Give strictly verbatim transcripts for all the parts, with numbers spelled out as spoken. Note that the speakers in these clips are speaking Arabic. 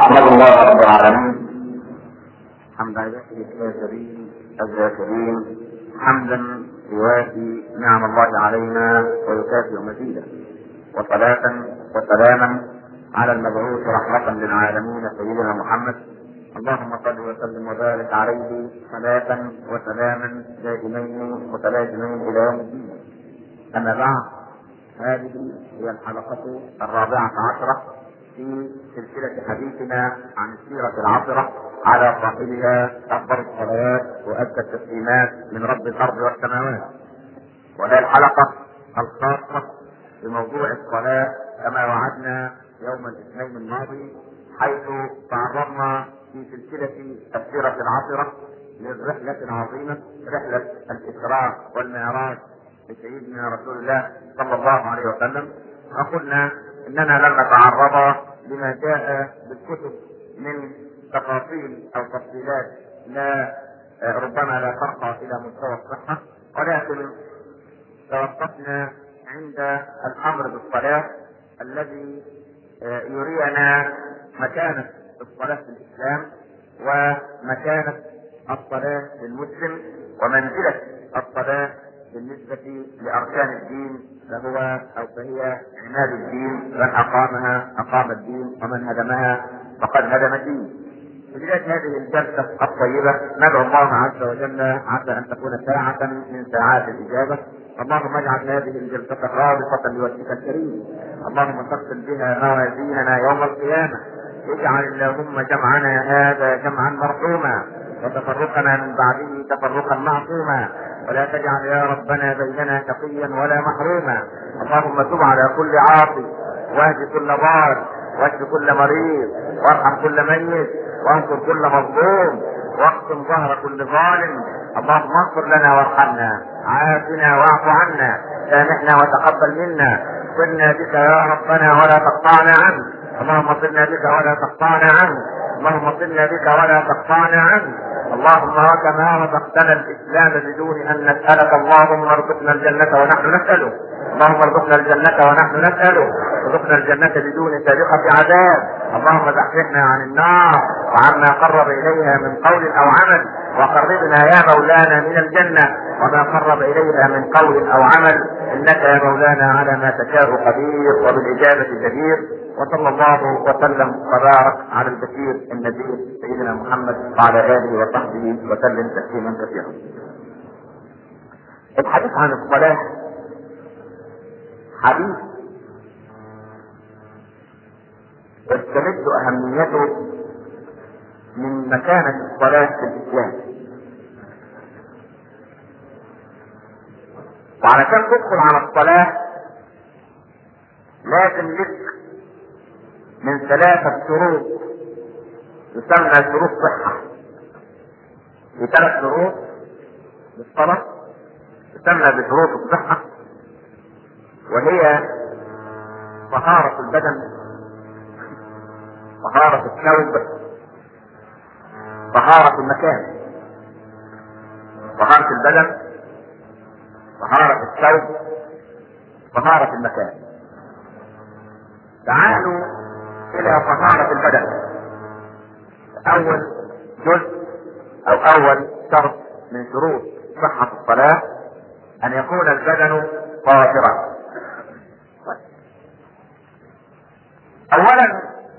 احمد الله رب العالمين حمد عباده الكافرين الذاكرين حمدا يوافي نعم الله علينا ويكافئ مزيدا، وصلاة وسلاما على المبعوث رحمة للعالمين سيدنا محمد. اللهم صل وسلم وبارك عليه صلاة وسلاما دائمين متلازمين الى يوم الدين. اما بعد، هذه هي الحلقة الرابعة عشرة في سلسلة حديثنا عن السيرة العطرة على صاحبها أفضل الصلوات وأزكى التسليمات من رب الأرض والسماوات. وهي الحلقة الخاصة بموضوع الصلاة كما وعدنا يوم الاثنين الماضي، حيث تعرضنا في سلسلة السيرة العطرة للرحلة العظيمة، رحلة الإسراء والمعراج لسيدنا رسول الله صلى الله عليه وسلم. وقلنا اننا لم نتعرض لما جاء بالكتب من تفاصيل او تفصيلات لا ربما لا ترقى الى مستوى الصحة، ولكن توقفنا عند الامر بالصلاة الذي يرينا مكانة الصلاة في الاسلام ومكانة الصلاة للمسلم ومنزلة الصلاة بالنسبة لأركان الدين، فهو أو فهي عماد الدين، من أقامها أقام الدين ومن هدمها فقد هدم الدين. في بداية هذه الجلسة الطيبة ندعو الله عز وجل عسى أن تكون ساعة من ساعات الإجابة. اللهم اجعل هذه الجلسة خالصة لوجهك الكريم، اللهم ثقل بها موازيننا يوم القيامة، اجعل اللهم جمعنا هذا جمعا مرحوما وتفرقنا من بعده تفرقا معصوما، ولا تجعل يا ربنا بيننا شقيا ولا محروما. اللهم تب على كل عاصي، واهد كل ضال، واشف كل مريض، وارحم كل ميت، وانصر كل مظلوم، واقسم ظهر كل ظالم. اللهم اغفر لنا وارحمنا، عافنا واعف عنا، سامحنا وتقبل منا، صلنا بك يا ربنا ولا تقطعنا عنك. اللهم صلنا بك ولا تقطعنا عنك، اللهم صلنا بك ولا تقطعنا عنك. اللهم وكما رزقتنا الاسلام بدون ان نسالك، اللهم ارزقنا الجنه ونحن نساله، اللهم ارزقنا الجنه ونحن نساله، ارزقنا الجنه بدون سابقه عذاب. اللهم زحزحنا عن النار وعما قرب اليها من قول او عمل، وقربنا يا مولانا من الجنه وما قرب اليها من قول او عمل، انك يا مولانا على ما تشاء قدير وبالاجابه جدير. وصلى الله وسلم وبارك على البشير النذير سيدنا محمد وعلى اله وصحبه وسلم تسليما كثيرا. الحديث عن الصلاه حديث تستمد اهميته من مكانة الصلاة في الاسلام، وعلشان تدخل على الصلاة لازم لك من ثلاثة شروط يسمى شروط صحة. في ثلاث شروط للصلاة يسمى بشروط الصحة، وهي طهارة البدن، طهارة الثوب، طهارة المكان. طهارة البدن، طهارة الثوب، طهارة المكان. تعالوا الى طهارة البدن. اول جزء او اول شرط من شروط صحة الصلاة ان يكون البدن طاهرا. اولا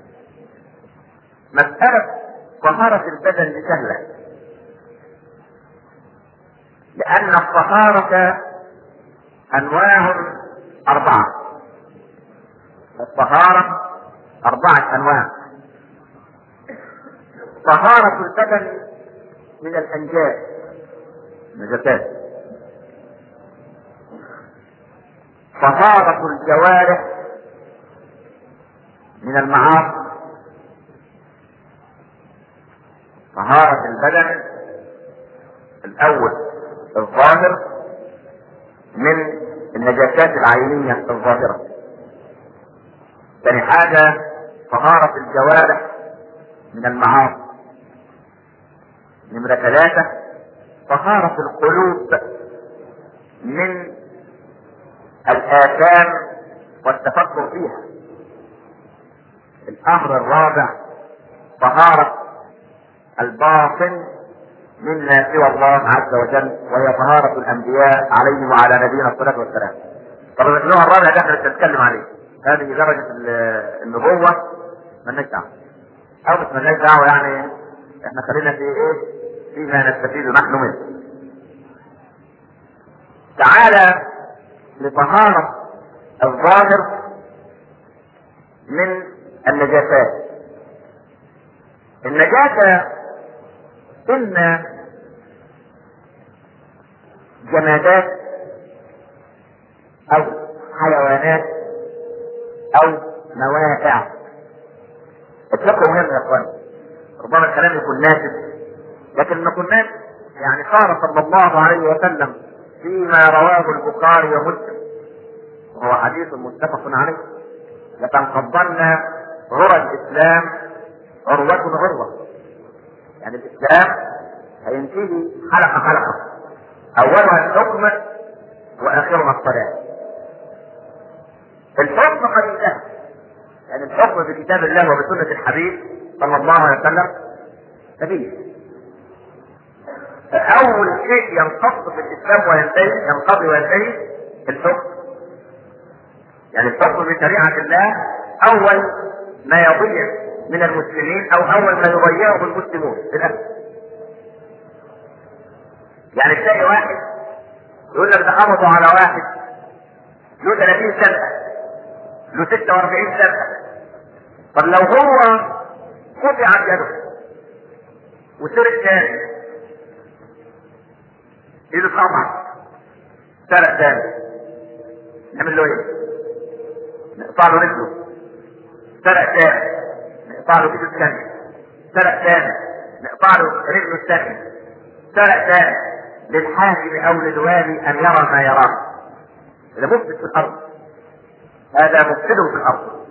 مسألة طهارة البدن سهلة، لان الطهارة انواع اربعة. الطهارة أربعة أنواع. طهارة البدن من الأنجاس، نجاسات. طهارة الجوارح من المعاصي. طهارة البدن الأول الظاهر من النجاسات العينية الظاهرة. ثاني حاجة طهارة الجوارح من المعاصي. نمرة ثلاثة طهارة القلوب من الآثام والتفكر فيها. الأمر الرابع طهارة الباطن مما سوى الله عز وجل، وهي طهارة الأنبياء عليهم وعلى نبينا الصلاة والسلام. طب النوع الرابع ده احنا بنتكلم عليه، هذه درجة النبوة مالناش دعوة، أو مش مالناش دعوة، يعني احنا خلينا في ايه؟ فيما نستفيد نحن منه. تعالى لطهارة الظاهر من النجاسات. النجاسة إما جمادات أو حيوانات أو موائع. الفقه مهم يا اخوان، ربما الكلام يكون ناسب لكن ما كناش، يعني قال صلى الله عليه وسلم فيما رواه البخاري ومسلم وهو حديث متفق عليه: لتنقضن عرى الاسلام عروة عروة. يعني الاسلام هينتهي حلقة حلقة، اولها الحكم واخرها الصلاة. الحكم قد انتهى، يعني الحكم بكتاب الله وبسنة الحبيب صلى الله عليه وسلم سبيل. اول شيء ينقض في الاسلام وينتهي، ينقضي وينتهي الحكم. يعني الحكم بشريعة الله اول ما يضيع من المسلمين او اول ما يضيعه المسلمون في الاسلام. يعني تلاقي واحد يقول لك ده قبضوا على واحد له ثلاثين سنة له ستة واربعين سنة. طب لو هو قطعت يده وسرق تاني، ايده اتقطعت سرق تاني، نعمل له ايه؟ نقطع له رجله. سرق تاني نقطع له ايده الثانية. سرق تاني نقطع له رجله الثانية. سرق تاني للحاكم او للوالي ان يرى ما يراه. هذا مفسد في الارض، هذا مفسد في الارض.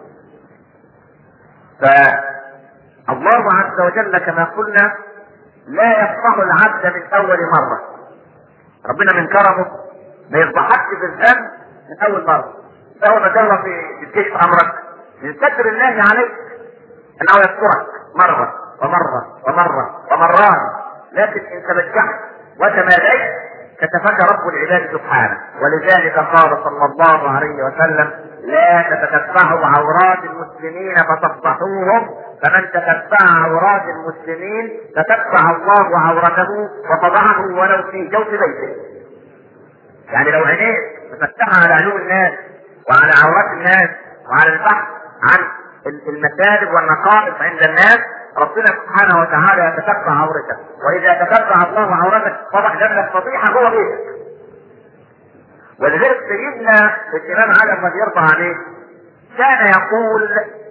فالله عز وجل كما قلنا لا يفضح العبد من اول مرة. ربنا من كرمه ما يفضحكش في الذنب من اول مرة. اول ما تغلط في كشف امرك من ستر الله عليك انه يسترك مرة ومرة ومرة ومرات، لكن ان تبجحت وتماديت كتفك رب العباد سبحانه. ولذلك قال صلى الله عليه وسلم: لا تتتبعوا عورات المسلمين فتفضحوهم، فمن تتبع عورات المسلمين تتبع الله عورته وفضحه ولو في جوف بيته. يعني لو عينيك تفتحها على عيون الناس وعلى عورات الناس وعلى البحث عن المسالب والنقائص عند الناس، ربنا سبحانه وتعالى يتتبع عورتك. واذا تتبع الله عورتك فضح جنبك فضيحه جوه بيتك. ولذلك سيدنا الامام علي رضي الله عليه كان يقول: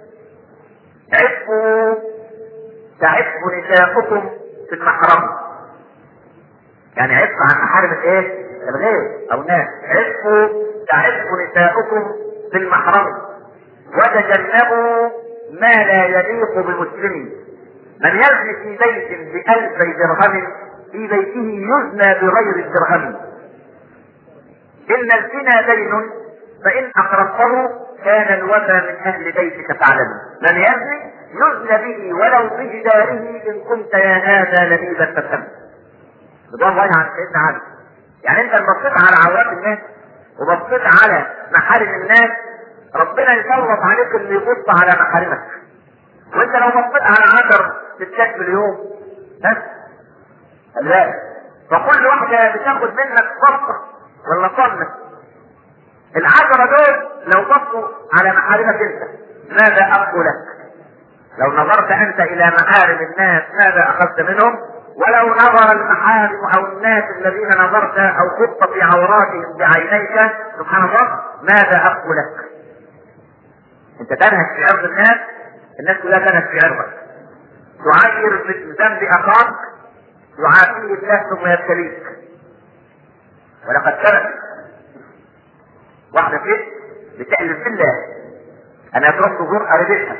عفوا تعف نساؤكم في المحرم. يعني عف عن محارم الايه؟ الغير او الناس. عفوا تعف نساؤكم في المحرم وتجنبوا ما لا يليق بمسلم. من يزني في بيت بألفي درهم في بيته يزنى بغير الدرهم. إن الزنا دين فإن أقرضته كان الوفى من أهل بيتك فاعلمه. من يزني يزنى به ولو بجداره إن كنت يا هذا لبيبا فافهم. رضوان الله عن سيدنا علي. يعني أنت بصيت على عورات الناس وبصيت على محارم الناس، ربنا يسلط عليك اللي يبص على محارمك. وانت لو بصيت على عشر ستات في اليوم بس لا، فكل واحدة بتاخد منك صفقة ولا صنة. العشرة دول لو بصوا على محارمك انت ماذا أبقوا لك؟ لو نظرت انت الى محارم الناس ماذا اخذت منهم؟ ولو نظر المحارم او الناس الذين نظرت او خضت في عوراتهم بعينيك سبحان الله ماذا أبقوا لك؟ انت تنهك في عرض الناس، الناس كلها تنهك في عرضك. تعير ذنب اخاك يعافيه الله ثم يبتليك. ولقد ثبت واحدة ست بتحلف بالله انها تروح تزور قريبتها،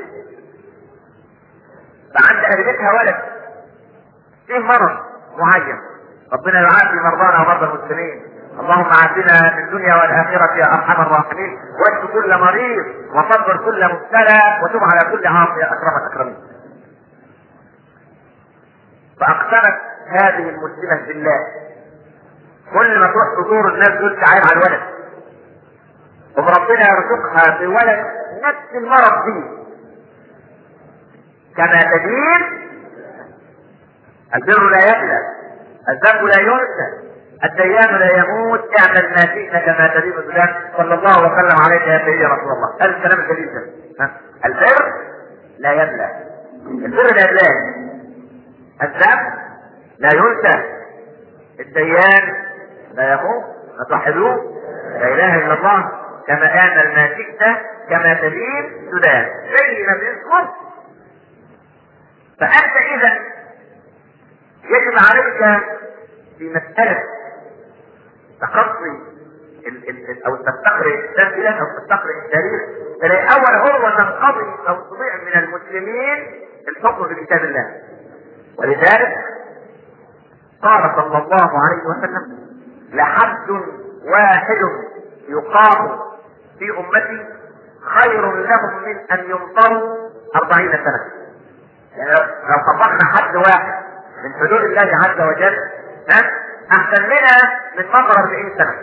فعند قريبتها ولد فيه مرض معين، ربنا يعافي مرضانا ومرضى المسلمين، اللهم عافنا في الدنيا والاخره يا ارحم الراحمين، واشف كل مريض وصبر كل مبتلى وتب على كل عاصي يا اكرم الاكرمين. فاقسمت هذه المسلمة بالله كل ما تروح تزور الناس دول تعاين على الولد، وربنا يرزقها بولد نفس المرض فيه كما تدين. البر لا يبلى، الذنب لا ينسى، الديان لا يموت، اعمل ما شئت كما تدين البلاد. صلى الله وسلم عليك يا سيدي رسول الله. هذا الكلام الجليل ده. البر لا يبلى، البر لا يبلى، الذنب لا ينسى، الديان لا يموت. فتوحدوه لا اله الا الله كما اعمل ما شئت كما تدين تدان، زي ما بيذكر. فانت اذا يجب عليك في مسألة تقصي ال ال او تستقرئ التسجيل او تستقرئ التاريخ، تلاقي اول هو تنقضي او تضيع من المسلمين الحكم بكتاب الله. ولذلك قال صلى الله عليه وسلم: لحد واحد يقام في امتي خير لهم من ان يمطروا اربعين سنة. يعني لو طبقنا حد واحد من حدود الله عز وجل احسن لنا من مطر اربعين سنة.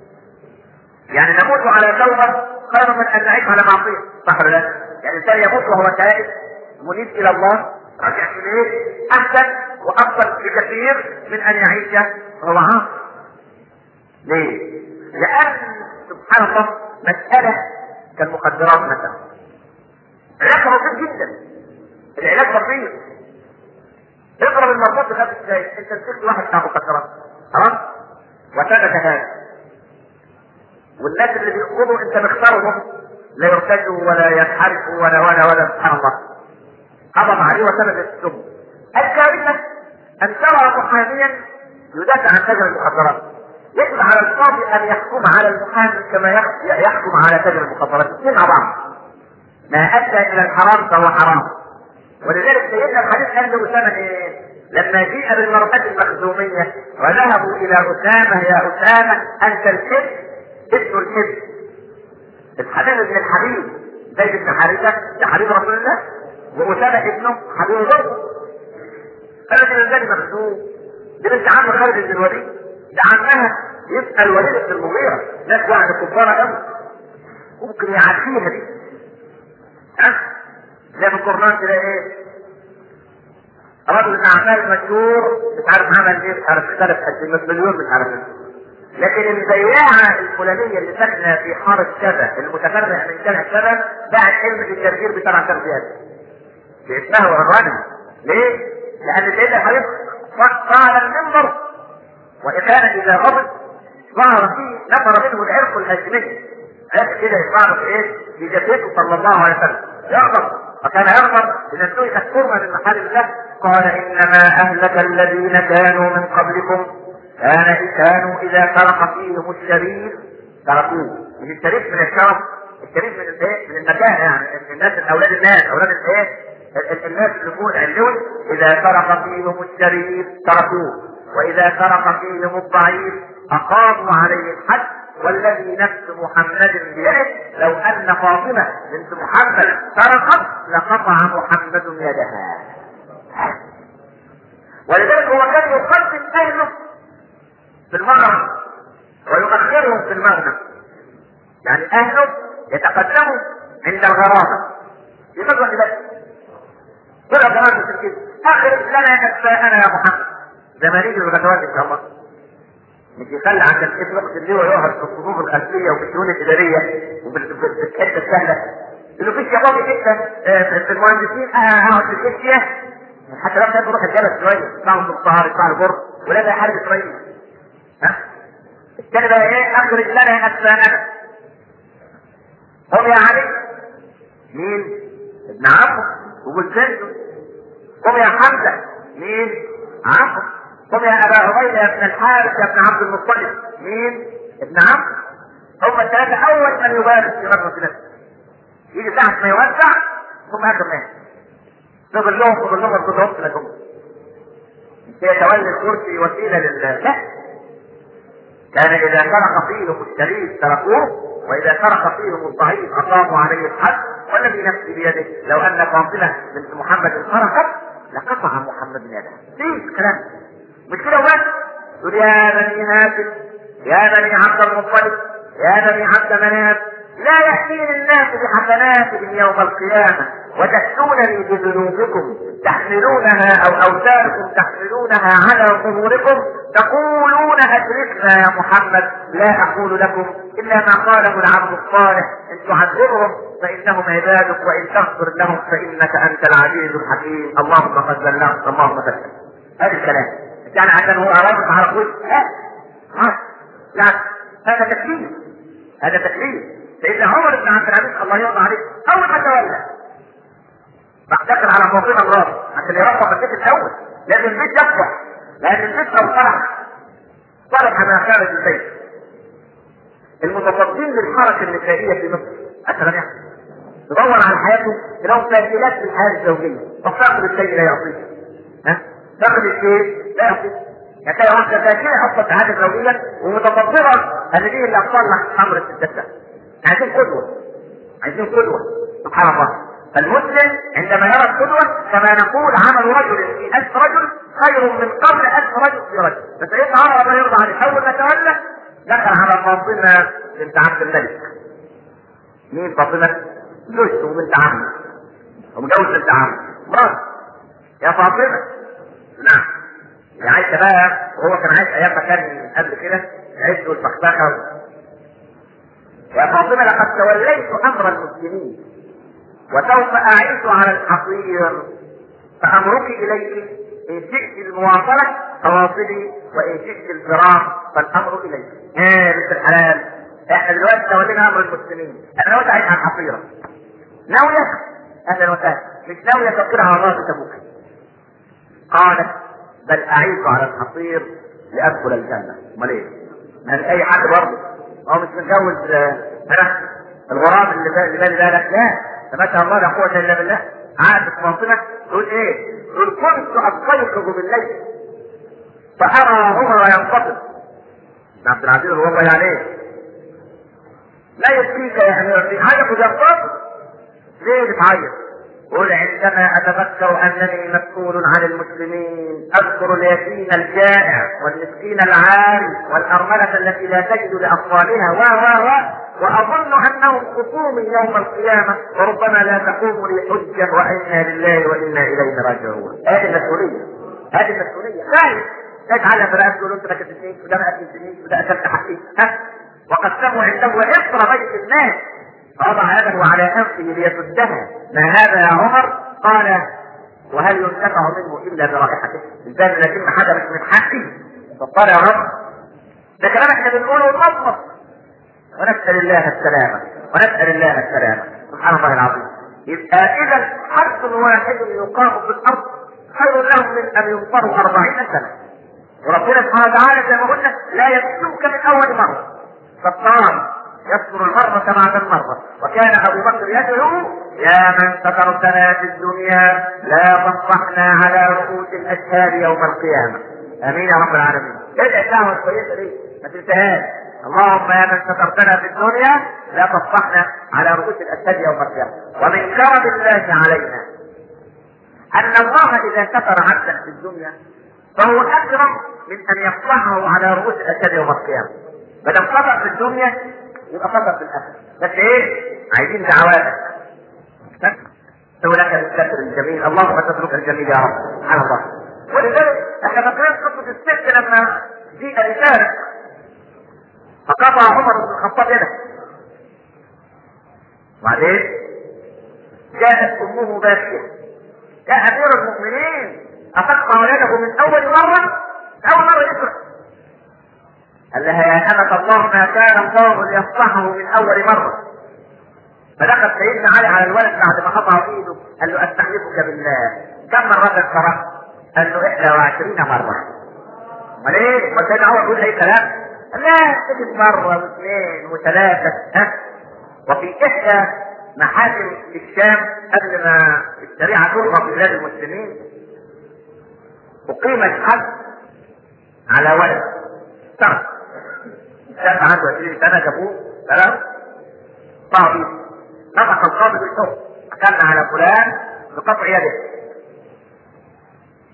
يعني نموت على توبة خير من ان نعيش على معصية، صح ولا لا؟ يعني الانسان يموت وهو تائب منيب الى الله راجع اليه احسن وافضل بكثير من ان يعيش وهو عاصي. ليه؟ لان سبحان الله مسألة كالمخدرات مثلا، علاجها بسيط جدا. العلاج بسيط، اضرب المربوط بخمس دقايق. انت مسكت واحد بتاع مخدرات خلاص وثبت هذا، والناس اللي بيقبضوا انت مختارهم لا يرتجوا ولا ينحرفوا ولا ولا ولا سبحان الله، قبض عليه وثبت السم. الكارثة ان ترى محاميا يدافع عن تاجر المخدرات، يجب على القاضي ان يحكم على المحامي كما يحكم على تاجر المخدرات. الاثنين مع بعض، ما ادى الى الحرام فهو حرام. ولذلك سيدنا الحديث قال له اسامه ايه؟ لما جيء بالمرأة المخزومية وذهبوا الى اسامه: يا اسامه انت الحب ابن الحب. الحبيب ابن الحبيب زيد بن حارثة ده حبيب رسول الله، واسامه ابنه حبيب برضه. قال له ازاي مخزوم؟ دي بنت عم خالد بن الوليد، ده عمها يسأل وليد بن المغيرة، ناس واحدة كفارة قوي ممكن يعديها دي. ها؟ زي في القرآن كده ايه؟ رجل من اعمال مشهور مش عارف عمل ايه، مش عارف اختلف قد مليون مش عارف ايه. لكن البياعة الفلانية اللي ساكنة في حارة كذا المتفرع من شارع كذا باعت علم في التفجير بسبع تربيات باسمها وعنوانها. ليه؟ لأن سيدنا الحبيب قال المنبر وإخانا إذا غضب ظهر فيه نفر منه العرق الهاشمي، عرق كده يظهر في ايه؟ في جسده صلى الله عليه وسلم يغضب، فكان يغضب إذا سئلت الحرمة من محل الله. قال: إنما أهلك الذين كانوا من قبلكم كان كانوا إذا سرق فيهم الشريف تركوه. مش الشريف من الشرف، الشريف من الايه؟ من المكان، يعني الناس أولاد الناس أولاد الايه؟ الناس اللي فوق العلوي. إذا سرق فيهم الشريف تركوه، وإذا سرق فيهم الضعيف أقاموا عليه الحد. والذي نفس محمد بيده لو أن فاطمة بنت محمد سرقت لقطع محمد يدها. ولذلك هو كان يقدم أهله في المغرب ويؤخرهم في المغرب، يعني أهله يتقدموا عند الغرابة يقدروا بس كل الغرابة في الكذب. أخرج لنا أكفاءنا يا محمد زمانية الغزوات إن شاء الله. مش يخلي عشان ابن اخت اللي هو يقعد في الصفوف الخلفيه وفي الشؤون الاداريه وبالحته السهله اللي فيش يا بابي جدا في المهندسين اقعد في الكشيه حتى لو كان بروح الجبل شويه يطلعوا في الصهر يطلعوا البر ولا ده حارب اسرائيل. ها الثاني بقى ايه؟ اخرج لنا اجسامنا. قم يا علي مين؟ ابن عمه وجلسنته. قم يا حمزه مين؟ عمه. قم يا ابا عبيده يا ابن الحارث يا ابن عبد المطلب مين؟ ابن عم. هم الثلاثه اول من يبارك في غزوه بدر. يجي ساعه ما يوزع هم اخر ناس تقول لهم تقول لهم تضربت لكم هي تولي الكرسي وسيله لله. لا، كان اذا سرق فيهم الشريف تركوه واذا سرق فيهم الضعيف اقاموا عليه الحد. والذي نفسي بيده لو ان فاطمه بنت محمد سرقت لقطع محمد يده. ليش كلام مش كده وبس؟ يقول يا بني هاشم يا بني عبد المطلب يا بني عبد مناف لا يأتيني الناس بحسناتهم يوم القيامة وتأتونني بذنوبكم تحملونها او اوزاركم تحملونها على ظهوركم تقولون اشركنا يا محمد. لا اقول لكم الا ما قاله العبد الصالح ان تعذبهم فانهم عبادك وان تغفر لهم فانك انت العزيز الحكيم. اللهم قد بلغت اللهم قد. هذا الكلام يعني عشان هو رابط على قول لا ها لا هذا تكليف هذا تكليف. سيدنا عمر بن عبد العزيز الله يرضى عليه اول ما تولى راح داخل على موضوع الله عشان يرفع البيت الاول. لازم البيت يفتح لان البيت لو طلع طلع ما خارج البيت. المتصدين للحركه النسائيه في مصر مثلا يعني تدور على حياته لو تاكيلات في الحياه الزوجيه فصاحب الشيء لا يعطيه ها تاخذ الشيء لا يعطيه. يعني كان واحده تاكيله اصلا في حياه الزوجيه ومتصدره ان دي اللي اصلح امر الستات ده. عايزين قدوه عايزين قدوه سبحان الله. فالمسلم عندما يرى القدوة كما نقول عمل رجل في ألف رجل خير من قبل ألف رجل في رجل. فسيدنا عمر الله يرضى عليه أول ما تولى دخل على فاطمة بنت عبد الملك. مين فاطمة؟ زوجته وبنت عمه ومجوز بنت عمه مرات يا فاطمة. نعم اللي عايشة بقى وهو كان عايش أيام ما كان قبل كده عيشته الفخفخة. يا فاطمة لقد توليت أمر المسلمين وسوف أعيش على الحصير فأمرك إليك إن شئت المواصلة فواصلي وإن شئت الفراق فالأمر إليك. ها بنت الحلال احنا دلوقتي تولينا أمر المسلمين. أنا ناوي أعيش على الحصيرة ناوية أهلا وسهلا مش ناوية تفكر على الله تبوك. قالت بل أعيش على الحصير لأدخل الجنة. أمال إيه؟ ما أي حد برضه هو مش متجوز أنا الغراب اللي بالي بالك لا ما شاء الله لا قوة الا بالله. عادت فاطمة تقول ايه؟ تقول كنت استيقظ بالليل فارى عمر ينقطب. عبد العزيز هو الله عليه لا يكفيك يا امير في حاجة ينقطب ليه بتعيط؟ قل عندما اتذكر انني مسؤول عن المسلمين اذكر اليتيم الجائع والمسكين العاري والارملة التي لا تجد لاطفالها و و و واظن انهم خصومي يوم القيامة وربما لا تقوم لي حجة وانا لله وانا اليه راجعون. هذه المسؤولية هذه المسؤولية خايف تجعلها فلا تقول انت ما كتبتنيش وده ما اكلتنيش وده اكلت حقي ها وقسموا عنده عطر بيت الناس فوضع يده على انفه ليسدها. ما هذا يا عمر؟ قال وهل ينتفع منه الا برائحته؟ الانسان لكن حاجه مش من حقي فقال يا رب ده كلام احنا بنقوله ونصمت ونسال الله السلامه ونسال الله السلامه سبحان الله العظيم. يبقى اذا حد واحد يقام في الارض خير لهم من ان ينصروا أربعين سنه. وربنا سبحانه وتعالى زي ما قلنا لا يكسوك من اول مره فالطعام يذكر المرة بعد المرة. وكان ابو بكر يدعو يا من سترتنا في الدنيا لا تفضحنا على رؤوس الاشهاد يوم القيامة. امين يا رب العالمين. ادعي الدعوة الكويسة دي ما تنساهاش. اللهم يا من سترتنا في الدنيا لا تفضحنا على رؤوس الاشهاد يوم القيامة. ومن كرم الله علينا ان الله اذا ستر عبدا في الدنيا فهو اكرم من ان يفضحه على رؤوس الاشهاد يوم القيامة. ما دام ستر في الدنيا يبقى فقط في الاخر. بس ايه؟ عايزين دعواتك لك بالستر الجميل. اللهم تترك الجميل يا رب سبحان الله. ولذلك احنا فاكرين قصه الست لما جيء رساله فقطع عمر بن الخطاب يده وبعدين جاءت امه باكيه يا امير المؤمنين اتقطع يده من اول مره؟ اول مره يسرق. قال لها يا أمة الله ما كان الله ليصلحه من أول مرة. فدخل سيدنا علي على الولد بعد ما قطع ايده قال له استحلفك بالله كم مرة سرقت؟ قال له إحدى وعشرين مرة. امال ايه؟ ما سيدنا عمر يقول اي كلام؟ قال لا تجد مرة واثنين وثلاثة ها؟ وفي إحدى محاكم الشام قبل ما الشريعة تلغى في بلاد المسلمين أقيم الحد على ولد سرق. الشاب عنده عشرين سنة جابوه سلام طاغي نطق القاضي بالحكم حكمنا على فلان بقطع يده.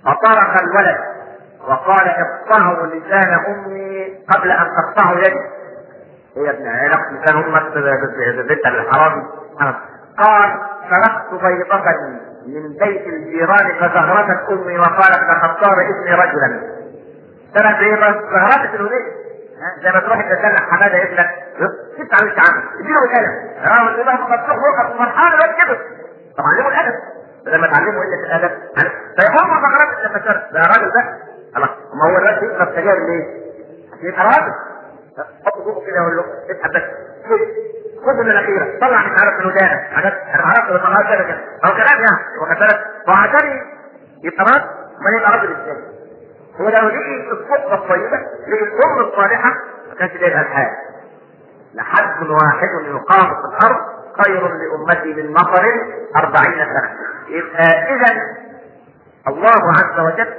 فطرق الولد وقال اقطعوا لسان امي قبل ان تقطعوا يدي. هي ابن علاقة لسان امك بنت الحرام. قال سرقت بيضة من بيت الجيران فزغرتت امي وقالت لقد صار ابني رجلا. سرق بيضة زغرتت الولد زي ما تروح تدلع حماده ابنك ست عملت عنه اديله القلم رغم ان ده مفتوح وقت فرحان الواد كده. طب علمه الادب لما تعلمه قله الادب فيقوم بغرات لما سرق ده راجل ده خلاص. ما هو الواد يشرب سجاير ليه؟ عشان يبقى راجل. حط بوقه كده يقول له اسحب بس خد من الاخيره طلع مش عارف من ودانك حاجات انا عرفت بطلعها كده كده او كلام يعني واخد بالك وعشان يبقى راجل ما يبقى راجل ازاي؟ هو لو لقي الصحبة الطيبة لقي الأم الصالحة ما كانش لقيها الحال. لحد واحد يقام في الأرض خير لأمتي من مطر أربعين سنة. يبقى إذا الله عز وجل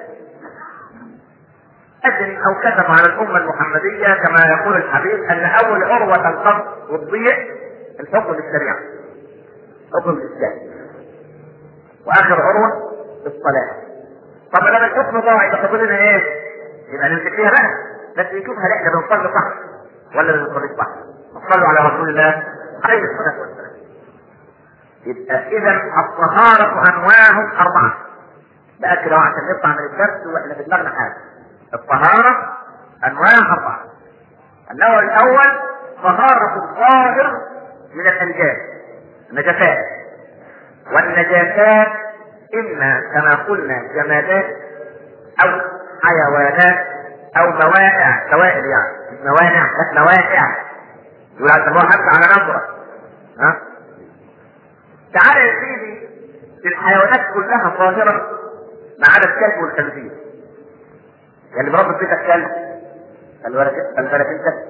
أجري أو كتب على الأمة المحمدية كما يقول الحبيب أن أول عروة تنقض وتضيع الحكم بالشريعة حكم الإسلام وآخر عروة الصلاة. طب لما الحكم ضاع يبقى فاضل لنا ايه؟ يبقى نمسك فيها بقى بس نشوفها احنا بنصلي صح ولا ما بنصليش صح. نصلي على رسول الله عليه الصلاه والسلام. يبقى اذا الطهاره انواع اربعه. بقى كده عشان نطلع من الدرس واحنا في دماغنا حاجه. الطهاره انواع اربعه. النوع الاول طهاره الظاهر من الانجاس النجاسات. والنجاسات إما كما قلنا جمادات أو حيوانات أو موائع سوائل يعني مش موانع بس موائع يقول اعتبروها حتى على نظرة. ها تعالى يا سيدي الحيوانات كلها ظاهرة ما عدا الكلب والخنزير. يعني بربط بيتك كلب خلي بالك انت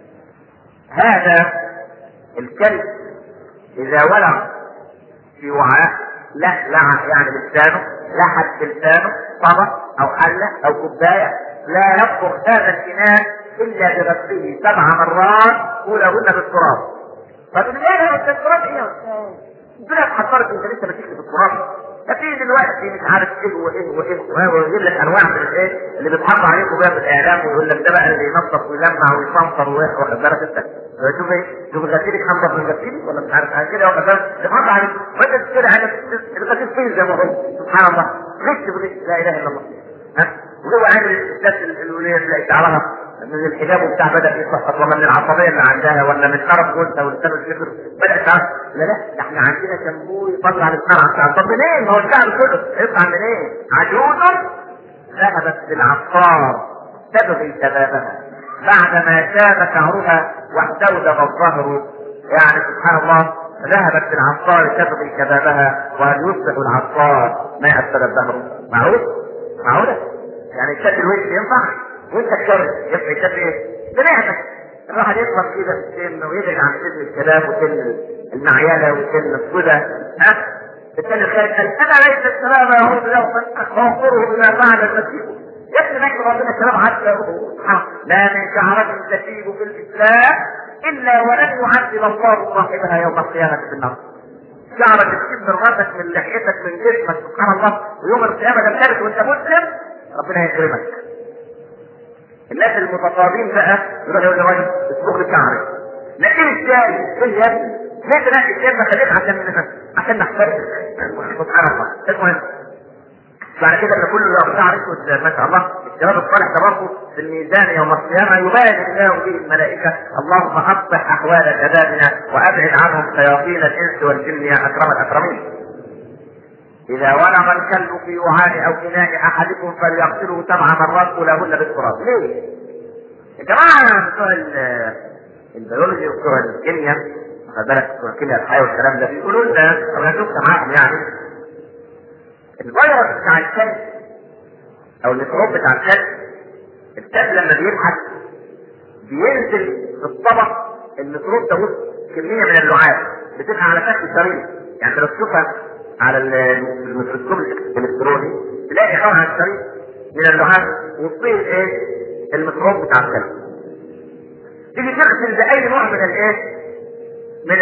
هذا الكلب إذا ولع في وعاء لا لا يعني بلسانه لحد بلسانه طبق او حله او كوبايه لا يطبخ هذا الاناء الا بغسله سبع مرات اولهن بالتراب. طب ليه التراب ايه يا استاذ؟ الدنيا اتحضرت انت لسه بتكتب بالتراب. ففي دلوقتي مش عارف ايه وايه وايه ويجيب لك انواع من الايه اللي بيتحط عليكم بقى في الاعلام ويقول لك ده بقى اللي ينظف ويلمع ويصنفر واخد بالك انت شوف ايه شوف غسيلك خمسه من غسيلك ولا مش عارف حاجه كده واخد بالك يتحط عليك وانت كده حاجه الغسيل فين زي ما هو سبحان الله غش بغش لا اله الا الله. ها وهو عامل الستات الوليه تلاقي شعرها من الحجاب وبتاع بدا يسقط ولا من العصبيه اللي عندها ولا من طرف جوزها ولسان الشفر بدا تعرف لا لا ده احنا عندنا شامبو يطلع الشعر بتاع طب منين؟ ما هو الشعر كله يطلع منين؟ عجوز ذهبت للعطار تبغي شبابها بعدما شاب شعرها واحتوذب الظهر. يعني سبحان الله ذهبت للعطار تبغي شبابها وهل يصبح العطار ما افسد الدهر؟ معقول؟ معقوله؟ يعني الشكل الوجه ينفع؟ وانت الشر يبقى يشبه ايه؟ بنعمة الواحد يطلب كده في السن ويبعد عن سن الشباب وسن المعيلة وسن الصدى. ها؟ الثاني الخير قال انا ليس الشباب يعود يوما واغفره بما فعل المسيح. يكفي نحن ربنا الشباب حتى لا من شعرة تشيب في الاسلام الا ولن يعذب الله صاحبها يوم القيامة في النار. شعرة تشيب من راسك من لحيتك من جسمك سبحان الله ويوم القيامة تمتلك وانت مسلم ربنا يكرمك. الناس المتقاضين بقى يروح يقول للراجل اصبغ لي شعري. لكن الشاي ايه يا ابني؟ ليه تلاقي الشاي ما خليك عشان عشان نحترم سبحان الله. المهم بعد كده ان كله لو شعر اسود ما شاء الله الشباب الصالح ده برضه في الميزان يوم القيامه يبارك الله به الملائكه اللهم اصلح احوال شبابنا وابعد عنهم شياطين الانس والجن يا اكرم الاكرمين. إذا ولغ الكلب في وعاء أو إناء أحدكم فليغسله سبع مرات أولهن بالتراب. ليه؟ يا جماعة بتوع البيولوجي وبتوع الكيمياء خد بالك بتوع الكيمياء الحية والكلام ده بيقولوا لنا أنا شفت معاهم يعني الفيروس بتاع الكلب أو الميكروب بتاع الكلب الكلب لما بيضحك بينزل في الطبق الميكروب ده كمية من اللعاب بتبقى على شكل شريط. يعني لو تشوفها على الميكروسكوب الالكتروني تلاقي طبعا الشريط من اللعاب وتصير ايه الميكروب بتاع الكلب. تيجي تغسل باي نوع من الايه من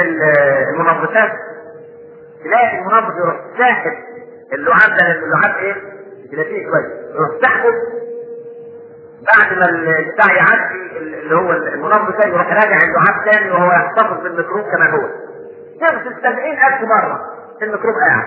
المنظفات تلاقي المنظف يروح ساحب اللعاب ده لان اللعاب ايه كده فيه شويه يروح سحبه بعد ما البتاع يعدي اللي هو المنظم تاني، يروح راجع اللعاب تاني وهو يحتفظ بالميكروب كما هو. خمسة سبعين ألف مرة الميكروب قاعد.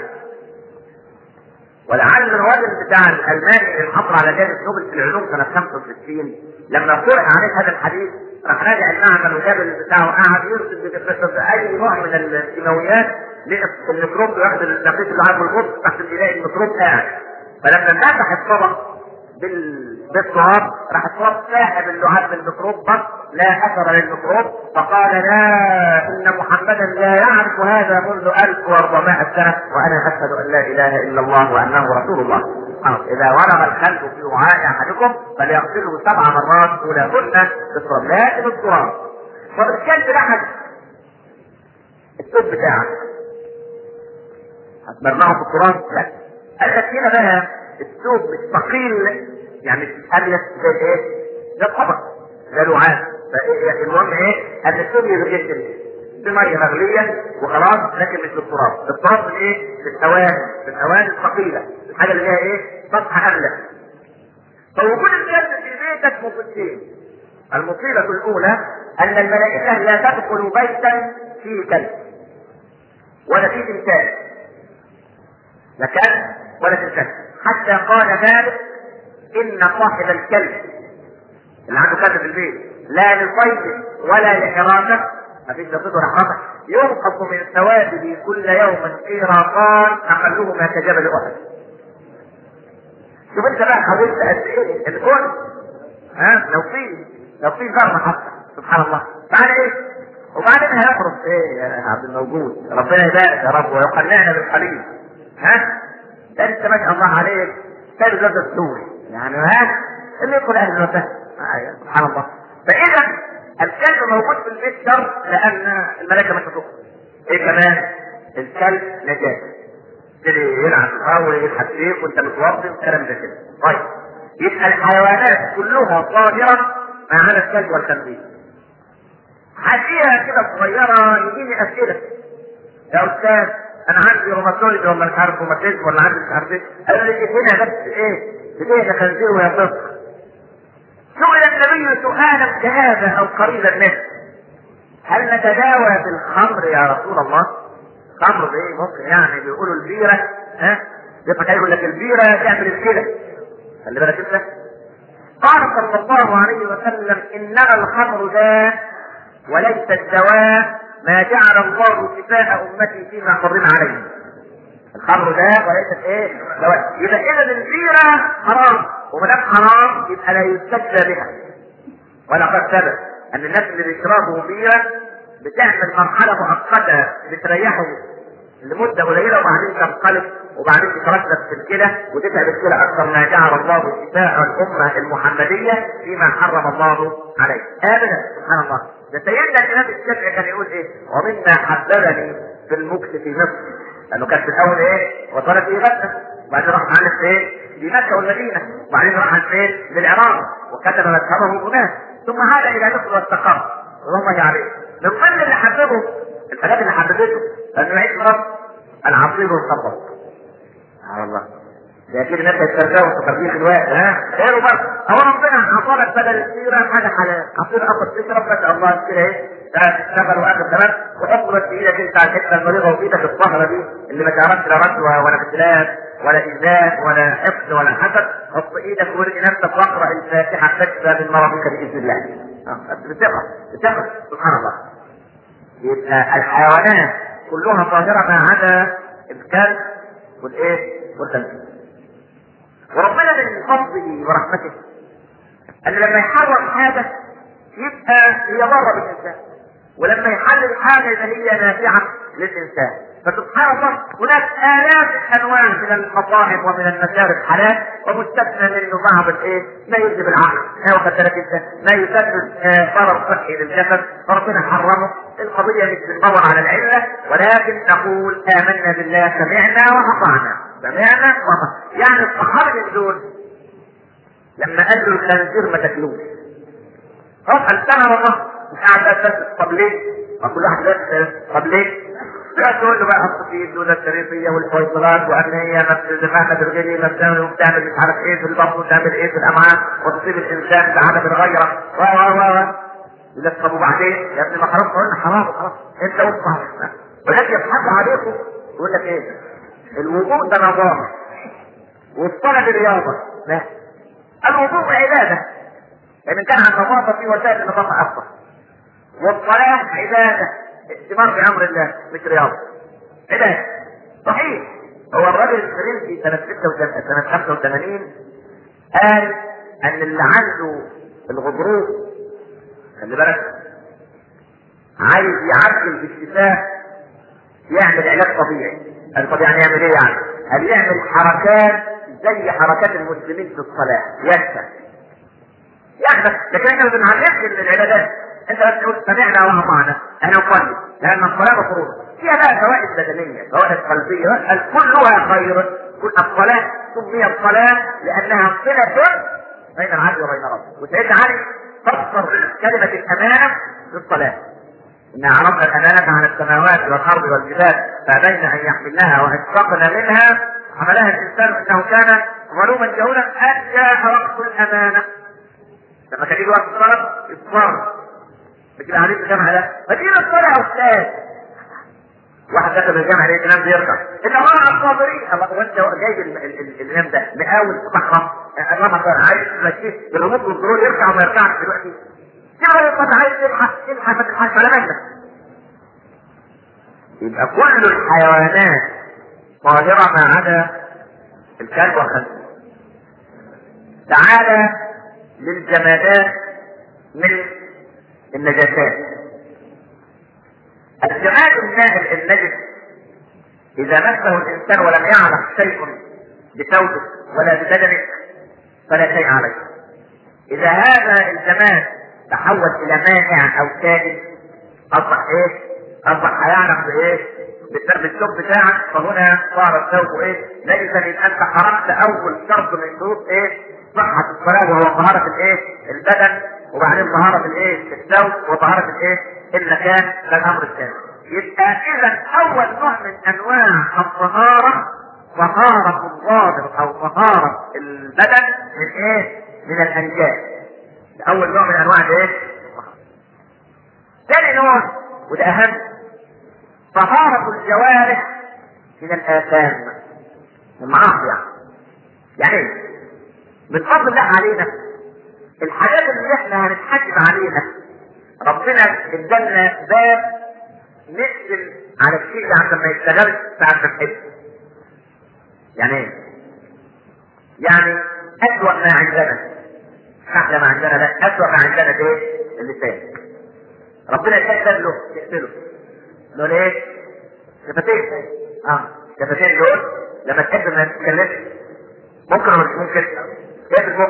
ولعل الراجل بتاع الألماني اللي حصل على جائزة نوبل في العلوم سنة خمسة وستين لما قرأ عليه هذا الحديث راح راجع المعمل وجاب بتاعه قاعد يرسل أي نوع من الكيماويات للميكروب وياخد دقيق اللعاب والغصب تحت يلاقي الميكروب قاعد. فلما فتح الطبق بالتراب راح التراب ساحب اللعاب بالميكروب بس لا اثر للميكروب، فقال لا ان محمدا لا يعرف هذا منذ ألف وأربعمائة سنه وانا اشهد ان لا اله الا الله وانه رسول الله. اذا ورغ الخلق في وعاء احدكم فليغسله سبع مرات اولاهن بالتراب لا بالتراب. فالكلب لحد الثوب بتاعك هتمرمعه في التراب؟ لا. قال لك هنا بقى الثوب مش ثقيل يعني مش زي ايه؟ زي الطبق زي الوعاء. المهم ايه؟ ان الثوب يتغسل بميه مغليه وخلاص، لكن مش بالتراب. التراب من ايه؟ بالاواني، بالاواني الثقيله، الحاجه اللي فيها ايه؟ سطح املح. فوجود الكلب في بيتك مصيبتين. المصيبه الاولى ان الملائكه لا تدخل بيتا فيه كلب ولا فيه تمثال، لا كلب ولا تمثال. حتى قال مالك ان صاحب الكلب اللي عنده كلب في البيت لا لصيد ولا لحراسه، ما فيش صيد ولا حراسه، ينقص من ثوابه كل يوم قيراطان اقلهما كجبل احد. شوف انت بقى حاولت قد ايه الكون، ها لو في لو في ذره حتى سبحان الله. بعد ايه؟ وبعدين هيخرج ايه يا عبد الموجود؟ ربنا يبارك يا رب ويقنعنا بالقليل. ها ده انت ما شاء الله عليك تاج زاد السوري يعني، ها اللي يكون اهل المساء سبحان الله. فاذا الكلب موجود في البيت شر لان الملائكه مش هتدخل. ايه كمان؟ الكلب نجاسه تبتدي يلعب الهواء ويلحق فيك وانت متوضي والكلام ده كده. طيب يبقى الحيوانات كلها طاهره ما عدا الكلب والخنزير. حاجه كده صغيره يجيني اسئله يا استاذ انا عندي روماتويد ولا مش عارف روماتيزم ولا عندي مش عارف ايه، قالوا لي هنا بس ايه بديه خنزير ويا طفل. سئل النبي سؤالا كهذا او قريبا منه: هل نتداوى بالخمر يا رسول الله؟ خمر ايه ممكن يعني بيقولوا البيره، ها يبقى يقول لك البيره تعمل الكلى، خلي بالك انت. قال صلى الله عليه وسلم: انما الخمر داء وليس الدواء ما جعل الله شفاء امتي فيما حرم عليه. الخمر داء وليست ايه دواء. يبقى اذا البيره حرام، وما دام حرام يبقى لا يستجدى بها. ولقد ثبت ان الناس اللي بيشربوا بيره بتعمل مرحله مؤقته بتريحه لمده قليله وبعدين تنقلب وبعدين تتردد في الكلى وتتعب الكلى اكثر ما جعل الله شفاء الامه المحمديه فيما حرم الله عليه. ابدا سبحان الله. ده سيدنا الامام الشافعي كان يقول ايه؟ ومما حببني في المكس في مصر، لانه كان في الاول ايه؟ وصلت في مكه وبعدين راح معلش ايه؟ في مكه والمدينه وبعدين راح عن فين؟ للعراق وكتب مذهبه هناك ثم عاد الى مصر واستقر الله عليه. من ضمن اللي حببه الحاجات اللي حببته انه يعيش مرض العصير والخبط. سبحان الله. ده اكيد الناس هيسترجعوا التخريج الوقت، ها غيره بقى هو ربنا عطاك بدل السيره حاجه حلال، عصير ابيض تشرب ما شاء الله كده ايه تشتغل واخر تمام، وحط بس ايدك انت على الحته المريضه وفيدك الصهره دي اللي ما تعرفش لا رشوه ولا اختلاف ولا ايذاء ولا حقد ولا حسد، حط ايدك وارقي نفسك واقرا الفاتحه تشفى من مرضك باذن الله. بتقرا بتقرا سبحان الله. يبقى الحيوانات كلها طاهره ما عدا الكلب والايه والخنزير. وربنا من فضله ورحمته ان لما يحرم حاجه يبقى هي ضاره بالانسان، ولما يحلل حاجه يبقى هي نافعه للانسان. فسبحان الله هناك الاف انواع من المطاعم ومن المشارب حلال ومستثنى منه بعض الايه ما يجلب العقل، ما واخد بالك انت ما يسبب ضرر صحي للجسد فربنا حرمه. القضيه مش بندور على العله ولكن نقول امنا بالله سمعنا واطعنا سمعنا واطعنا. يعني الصحابه من دول لما قالوا الخنزير ما تاكلوش هم قال سمع الله مش قاعد اساس طب ليه؟ ما كل واحد بس طب ليه؟ تقول له بقى اصل في الدوله الشريفيه والحويصلات وان هي ما تلغي ما بتعمل وبتعمل مش عارف ايه في البطن وتعمل ايه في الامعاء وتصيب الانسان بعدم الغيره و و و يقول لك طب وبعدين يا ابني ما حرام قلنا حرام خلاص انت وصح ولكن يضحكوا عليكم يقول لك ايه الوضوء ده نظافه والصلاه دي رياضه. لا، الوضوء عباده لان كان عن النظافه في وسائل النظافه افضل، والصلاه عباده استمار بامر الله مش رياضه عباده. صحيح هو الراجل الفرنسي سنه سنه خمسة وثمانين قال ان اللي عنده الغضروف خلي بالك عايز يعدل بالشفاء يعمل علاج طبيعي. قال طب يعني يعمل ايه يعني؟ قال يعمل حركات زي حركات المسلمين في الصلاه يكفى يحدث. لكن احنا ما بنعلمش العبادات، انت بس تقول سمعنا واطعنا احنا نصلي لان الصلاه مفروضه فيها بقى فوائد بدنيه فوائد قلبيه كلها خير. كل الصلاه سميت صلاه لانها صله بين العبد وبين ربه. وسيدنا علي فسر كلمه الامانه في الصلاه إن عرضنا الأمانة على السماوات والأرض والجبال فأبين أن يحملنها وأشفقن منها حملها الإنسان إنه كان ظلوما جهولا. أن جاء وقت الأمانة لما كان يجي وقت الصلاة يصفر مش الحديث الجامعة ده فدين الصلاة يا أستاذ. واحد دخل الجامعة لقيت الإمام بيركع إن الله الصابرين. الله وأنت جايب الإمام ده مقاول صحراء الإمام عايز تمشيه بالريموت والزرار يركع وما يركعش دلوقتي كده يبقى عايز تلحق تلحق ما تلحقش على مهلك. يبقى كل الحيوانات طاهرة ما عدا الكلب والخنزير. تعالى للجمادات من النجاسات. الجماد الماء النجس إذا مسه الإنسان ولم يعلم شيء بثوبه ولا ببدنه فلا شيء عليه. إذا هذا الجماد تحول الى مانع او كائن اصبح ايه؟ اصبح هيعلم بايه؟ بالثوب بتاعك فهنا صار الثوب ايه؟ ليس ان انت حرمت اول شرط من شروط ايه؟ صحة الصلاة وهو طهارة الايه؟ البدن وبعدين طهارة الايه؟ الثوب وطهارة الايه؟ المكان. ده الامر الثاني. يبقى اذا اول نوع من انواع الطهارة طهارة الظاهر او طهارة البدن من ايه؟ من الانجاز. اول نوع من انواع الايه؟ ثاني نوع وده اهم طهارة الجوارح من الاثام من المعاصي. يعني يعني ايه؟ من فضل الله علينا الحاجات اللي احنا هنتحاسب عليها ربنا ادالنا باب نقفل على الشيء عشان ما يشتغلش ساعة ما نحب. يعني ايه؟ يعني اسوأ ما عندنا احلى ما عندنا لا اسوأ ما عندنا ده اللسان. ربنا يكتب له يقتله دول ايه؟ شفتين. اه شفتين دول لما تحب ما تتكلمش ممكن ولا مش ممكن؟ اقفل البق.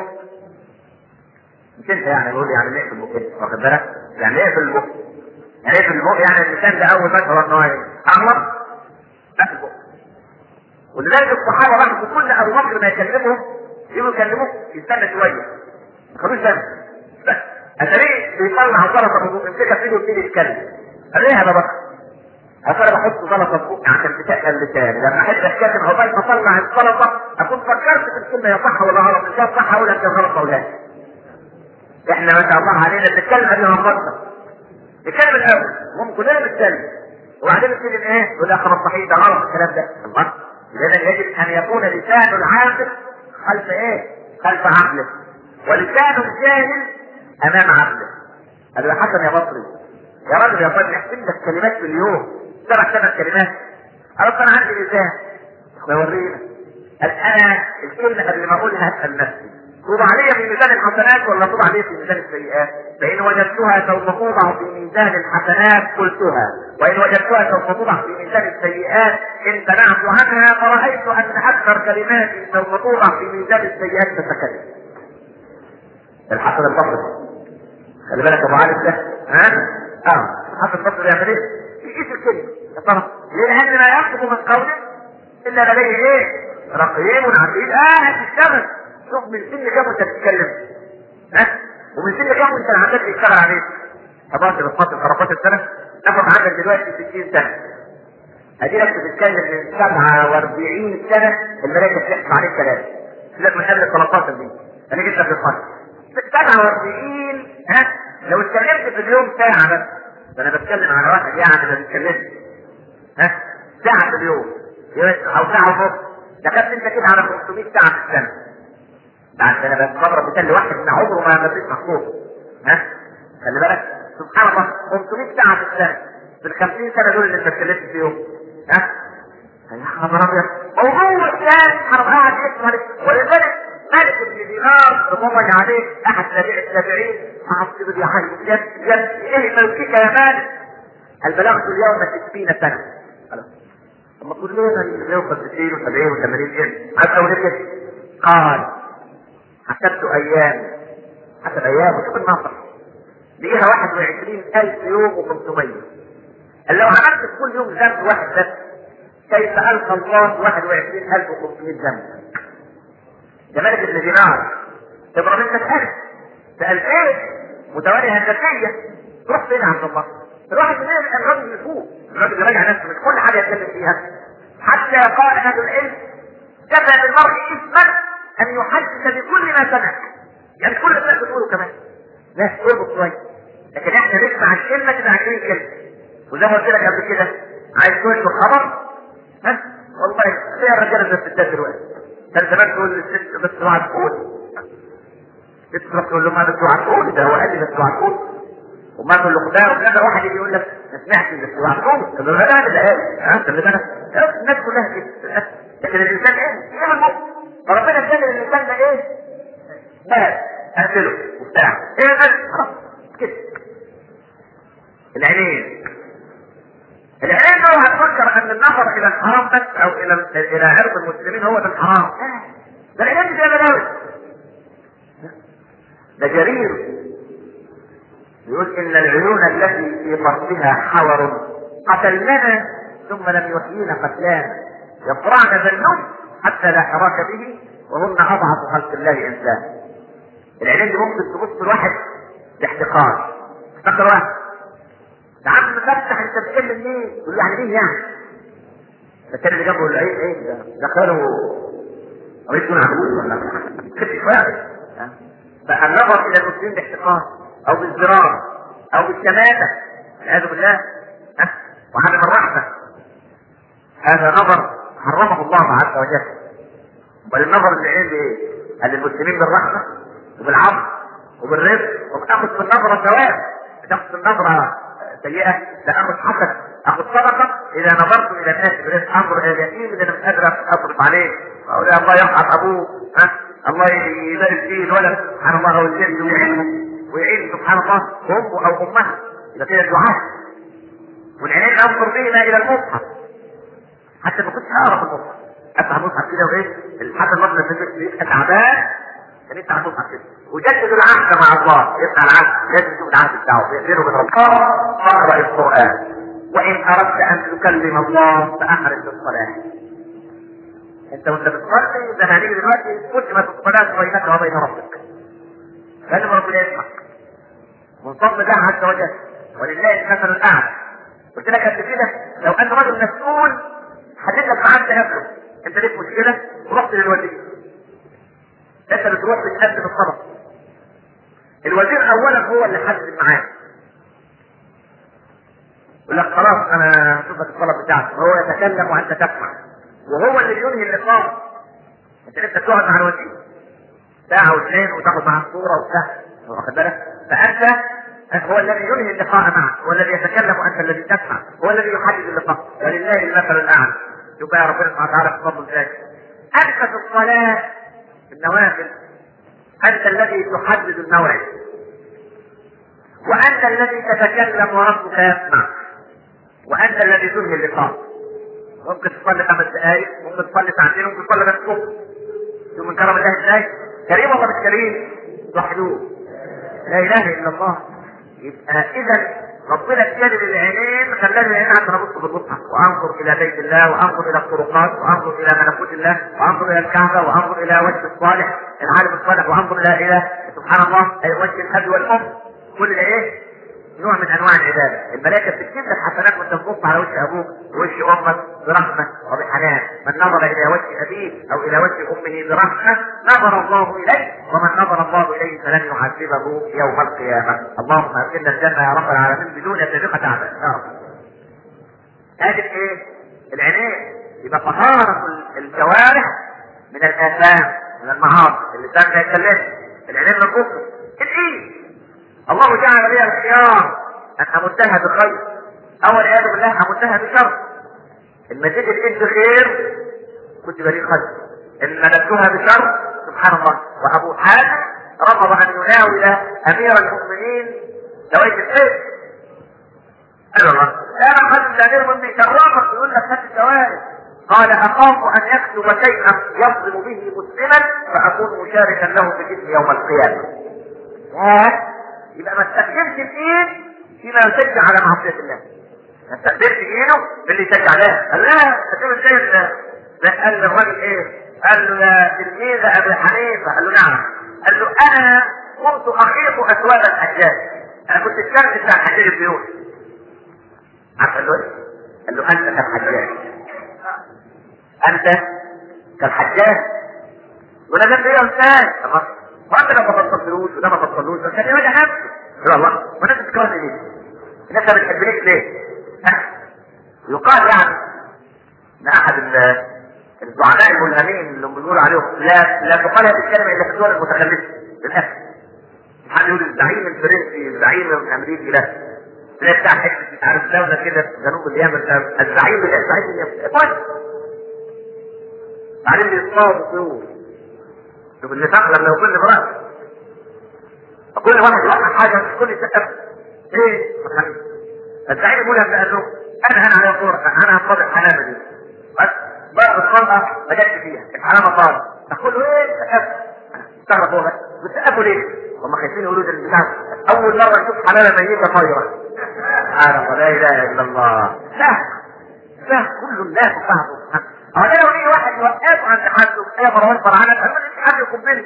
مش انت يعني يقول يعني نقفل البق واخد بالك؟ يعني اقفل البق. يعني اقفل البق يعني اللسان ده اول ما هو ان هو اغلط اقفل البق. ولذلك الصحابه بعد كل ابو بكر ما يكلمهم يجوا يكلموه يستنى شويه ما خدوش بالهم بس اتاريه بيطلع زلطه من بقه امسكها في ايده وابتدي يتكلم. قال ليه يا ابو بكر؟ انا بحط زلطه في بقي عشان تتقل لساني لما احب اتكلم عقبال ما اطلع الزلطه اكون فكرت في الكلمه يا صح ولا غلط. ان كانت صح اقول لك يا غلط ولا احنا ما شاء الله علينا بنتكلم قبل ما نفكر. نتكلم الاول هم كلنا بنتكلم وبعدين نتكلم ايه؟ يقول لك خلاص صحيح ده غلط الكلام ده. الله لذا يجب ان يكون لسان العاقل خلف ايه؟ خلف عقله ولسان الجاهل امام عقله. قال له يا حسن يا بصري يا راجل يا فندم احسب لك كلمات في اليوم سبع ثمان كلمات. قال انا عندي لسان بورينا. قال انا الكلمه قبل ما اقولها اسال نفسي توضع علي في ميزان الحسنات ولا توضع علي في ميزان السيئات؟ فان وجدتها سوف توضع في ميزان الحسنات قلتها وان وجدتها سوف توضع في ميزان السيئات امتنعت عنها فرأيت ان اكثر كلمات سوف توضع في ميزان السيئات تتكلم. الحسن البصري خلي بالك ابو علي ده ها؟ اه الحسن البصري يعمل ايه؟ يقيس الكلمه يا ترى لان ما يخرج من قوله الا لديه ايه؟ رقيب عتيد. اه هتشتغل شوف من سن كام وانت بتتكلم ها؟ ومن سن كام وانت عندك يشتغل عليك. خلاص بتفضل خرافات السنه تاخد عندك دلوقتي ستين سنه اديلك بتتكلم من سبعة واربعين سنة الملائكة بتحكي عليك كلام. سيبك من قبل ثلاثة عشر دي. انا جيت لك في الفرق. سبعة واربعين ها لو اتكلمت في اليوم ساعة بس. ده انا بتكلم على واحد يعني ما بيتكلمش. ها ساعة في اليوم او ساعة ونص. دخلت انت كده على خمسمية ساعة في السنة. بعد انا بتفرج بتكلم واحد من عمره ما ما فيش محفوظ. ها خلي بالك سبحان الله خمسمية ساعة في السنة. في الخمسين سنة دول اللي انت اتكلمت فيهم. ها يا خبر ابيض موضوع الثاني حرام قاعد يسمع عليك. ولذلك مالك بن دينار رضي عليه احد تابع التابعين قعد كده يحيي يد يد ايه ملكك يا مالك؟ قال بلغت اليوم ستين سنة. خلاص اما كلنا اللي يوصل ستين وسبعين وثمانين ايه عارف اول كده؟ قال حسبت ايام حسب ايام وشوف النصر لقيها واحد وعشرين الف يوم وخمسمية. قال لو عملت في كل يوم ذنب واحد بس كيف ألقى الله واحد وعشرين ألف وخمسمية ذنب؟ ده ملك ابن دينار. تضرب انت الألف سأل ايه؟ متوالية هندسية تروح فين يا عبد الله؟ الواحد من ايه الراجل اللي فوق الراجل اللي راجع نفسه من كل حاجة يتكلم فيها حتى قال أهل العلم كفى بالمرء إثما أن يحدث بكل ما سمع. يعني كل الناس بتقوله كمان ناس تربط شوية لكن احنا نسمع الكلمة تبقى عشرين كلمة. وزي ما قلت لك قبل كده عايز تقول له خبر ها والله فيها الرجاله زي الستات دلوقتي. كان زمان تقول للست بس اوعى تقول. ست تروح تقول له ما بس اوعى تقول ده هو قال لي بس اوعى تقول. وما تقول له خدها وكذا واحد يجي يقول لك ما سمعتش بس اوعى تقول. طب انا اللي قال ها خلي بالك الناس كلها كده. لكن الانسان ايه؟ يعمل مخ. فربنا ادى الانسان ده ايه؟ مال اقتله وبتاع ايه ده؟ خلاص كده. العينين العين لو هتفكر ان النظر الى الحرام بس او الى الى عرض المسلمين هو ده الحرام. ده العين دي جمال ده جرير. يقول ان العيون التي في طرفها حور قتلنا ثم لم يحيينا قتلانا يقرعن ذنوب حتى لا حراك به وهن اضعف خلق الله انسان. العينين دي ممكن تبص الواحد باحتقار. افتكر واحد يا عم فتح انت بتتكلم ليه؟ يقول له يعني ليه يعني؟ فالتاني اللي جنبه يقول له ايه ايه ده؟ ده خاله رئيس دون عبود ولا كيف شويه؟ فالنظر الى المسلمين باحتقار او بالزرار او بالشماتة والعياذ بالله وعدم الرحمة هذا نظر حرمه الله عز وجل. وللنظر العين بايه؟ قال للمسلمين بالرحمة وبالعفو وبالرزق وبتاخذ في النظرة ثواب بتاخذ في النظرة سيئة لا اخذ حسن اخذ صدقة اذا نظرت الى الناس برزق انظر الى اليتيم اذا مش قادر اصرف عليه اقول يا الله يرحم ابوه ها الله يبارك فيه الولد سبحان الله والجد ويعينه ويعين سبحان الله امه او امها اذا كده الدعاء. والعينين انظر بهما الى المصحف حتى ما كنتش اعرف المصحف افتح المصحف كده وايه حتى المصحف اللي يبقى تعبان كان يفتح المصحف كده وجدد العهد مع الله. يفتح العهد لازم تشوف العهد بتاعه يقدره من ربنا. اقرا القران وان اردت ان تكلم الله فاحرص بالصلاه. انت وانت بتصلي ده هنيجي دلوقتي قسمت الصلاه بينك وبين ربك لازم ربنا يسمع ونصلي الله عز وجل ولله المثل الاعلى. قلت لك قبل كده لو ان رجل مسؤول حدد لك معاه تنفس انت ليك مشكله ورحت للوزير انت اللي تروح تتقدم الطلب. الوزير اولا هو اللي حدد معاه يقول لك خلاص انا هشوف لك الطلب بتاعك وهو يتكلم وانت تسمع وهو اللي ينهي اللقاء. انت لسه تقعد مع الوزير ساعه واثنين وتاخد معاه صوره وبتاع واخد بالك فانت هو الذي ينهي اللقاء معك هو الذي يتكلم وانت الذي تسمع هو الذي يحدد اللقاء ولله المثل الاعلى. شوف يا ربنا سبحانه وتعالى في فضل ذلك انت في الصلاه النوافل انت الذي تحدد الموعد وانت الذي تتكلم وربك يسمع وانت الذي تنهي اللقاء. ممكن تصلي خمس دقائق ممكن تصلي ساعتين ممكن تصلي بس صبح. شوف من كرم الله ازاي كريم ولا مش كريم؟ وحدوه لا اله الا الله. يبقى اذا ربنا اتجد العينين خلاني العين عشان ابص بالمصحف وانظر الى بيت الله وانظر الى الطرقات وانظر الى ملكوت الله وانظر الى الكعبه وانظر الى وجه الصالح العالم الصالح وانظر الى الى سبحان الله وجه الاب والام كل ايه نوع من انواع العباده. الملائكه بتكتب لك حسنات وانت بتبص على وجه ابوك ووجه امك برحمه وبحنان. من نظر الى وجه ابيه او الى وجه امه برحمه نظر الله اليه، ومن نظر الله اليه فلن يعذبه يوم القيامه. اللهم ادخلنا الجنه يا رب العالمين بدون سابقه عذاب يا رب. هذه ايه؟ العينين. يبقى طهاره الجوارح من الاثام من المعاصي. اللسان لا يتكلم، العينين من الكفر. الايد الله جعل لي الخيار ان امدها بخير او والعياذ بالله امدها بشر. ان مديت الايد بخير كنت بريء خير، ان مددتها بشر سبحان الله. وابو حاتم رفض ان يناول امير المؤمنين دوائر السيف. قال الله لا احد الامير المؤمنين كرامه يقول لك هات الدوائر. قال اخاف ان يكتب شيئا يظلم به مسلما فاكون مشاركا له في الاثم يوم القيامه. يبقى ما تستخدمش الايد فيما يشجع على معصيه الله. ما تستخدمش ايده باللي يشجع عليها. قال لا تستخدم ازاي؟ ده قال للراجل ايه؟ قال له يا تلميذ ابي حنيفه. قال له نعم. قال له انا كنت اخيط اثواب الحجاج. انا كنت الشرط بتاع حجاج البيوت. عارف قال له ايه؟ قال له انت كالحجاج. انت كالحجاج. ولا ده ايه يا استاذ؟ وانت لو ما بطلتلوش وده ما بطلتلوش بس كان يواجه نفسه. يقول الله والناس بتكرهني ليه؟ الناس ما بتحبنيش ليه؟ يقال يعني ان احد الزعماء الملهمين اللي بيقولوا عليهم لا لا تقال هذه الكلمه الا في الدول المتخلفه للاسف. حد يقول الزعيم الفرنسي الزعيم الامريكي لا لا بتاع حته مش عارف دوله كده في جنوب اليمن الزعيم الزعيم اليمن بعدين بيصطادوا طيور. شوف اللي تقلب لو كل برأس كل واحد يوقع حاجة كل سقف ايه الزعيم يقول لك لأنه انا انا على طول انا هفضل الحلامة دي بس بعض الخلقة ما جاتش فيها الحلامة طارت تقول له ايه سقف استغرب هو بتسقفوا ليه؟ هم خايفين يقولوا ده البتاع اول مرة نشوف حلامة ميتة طايرة. سبحان الله لا اله الا الله. لا لا كل الناس بعض. هو ده لو يجي واحد يوقفه عند حد وكده مروان فرعانات قال له حد يقبلني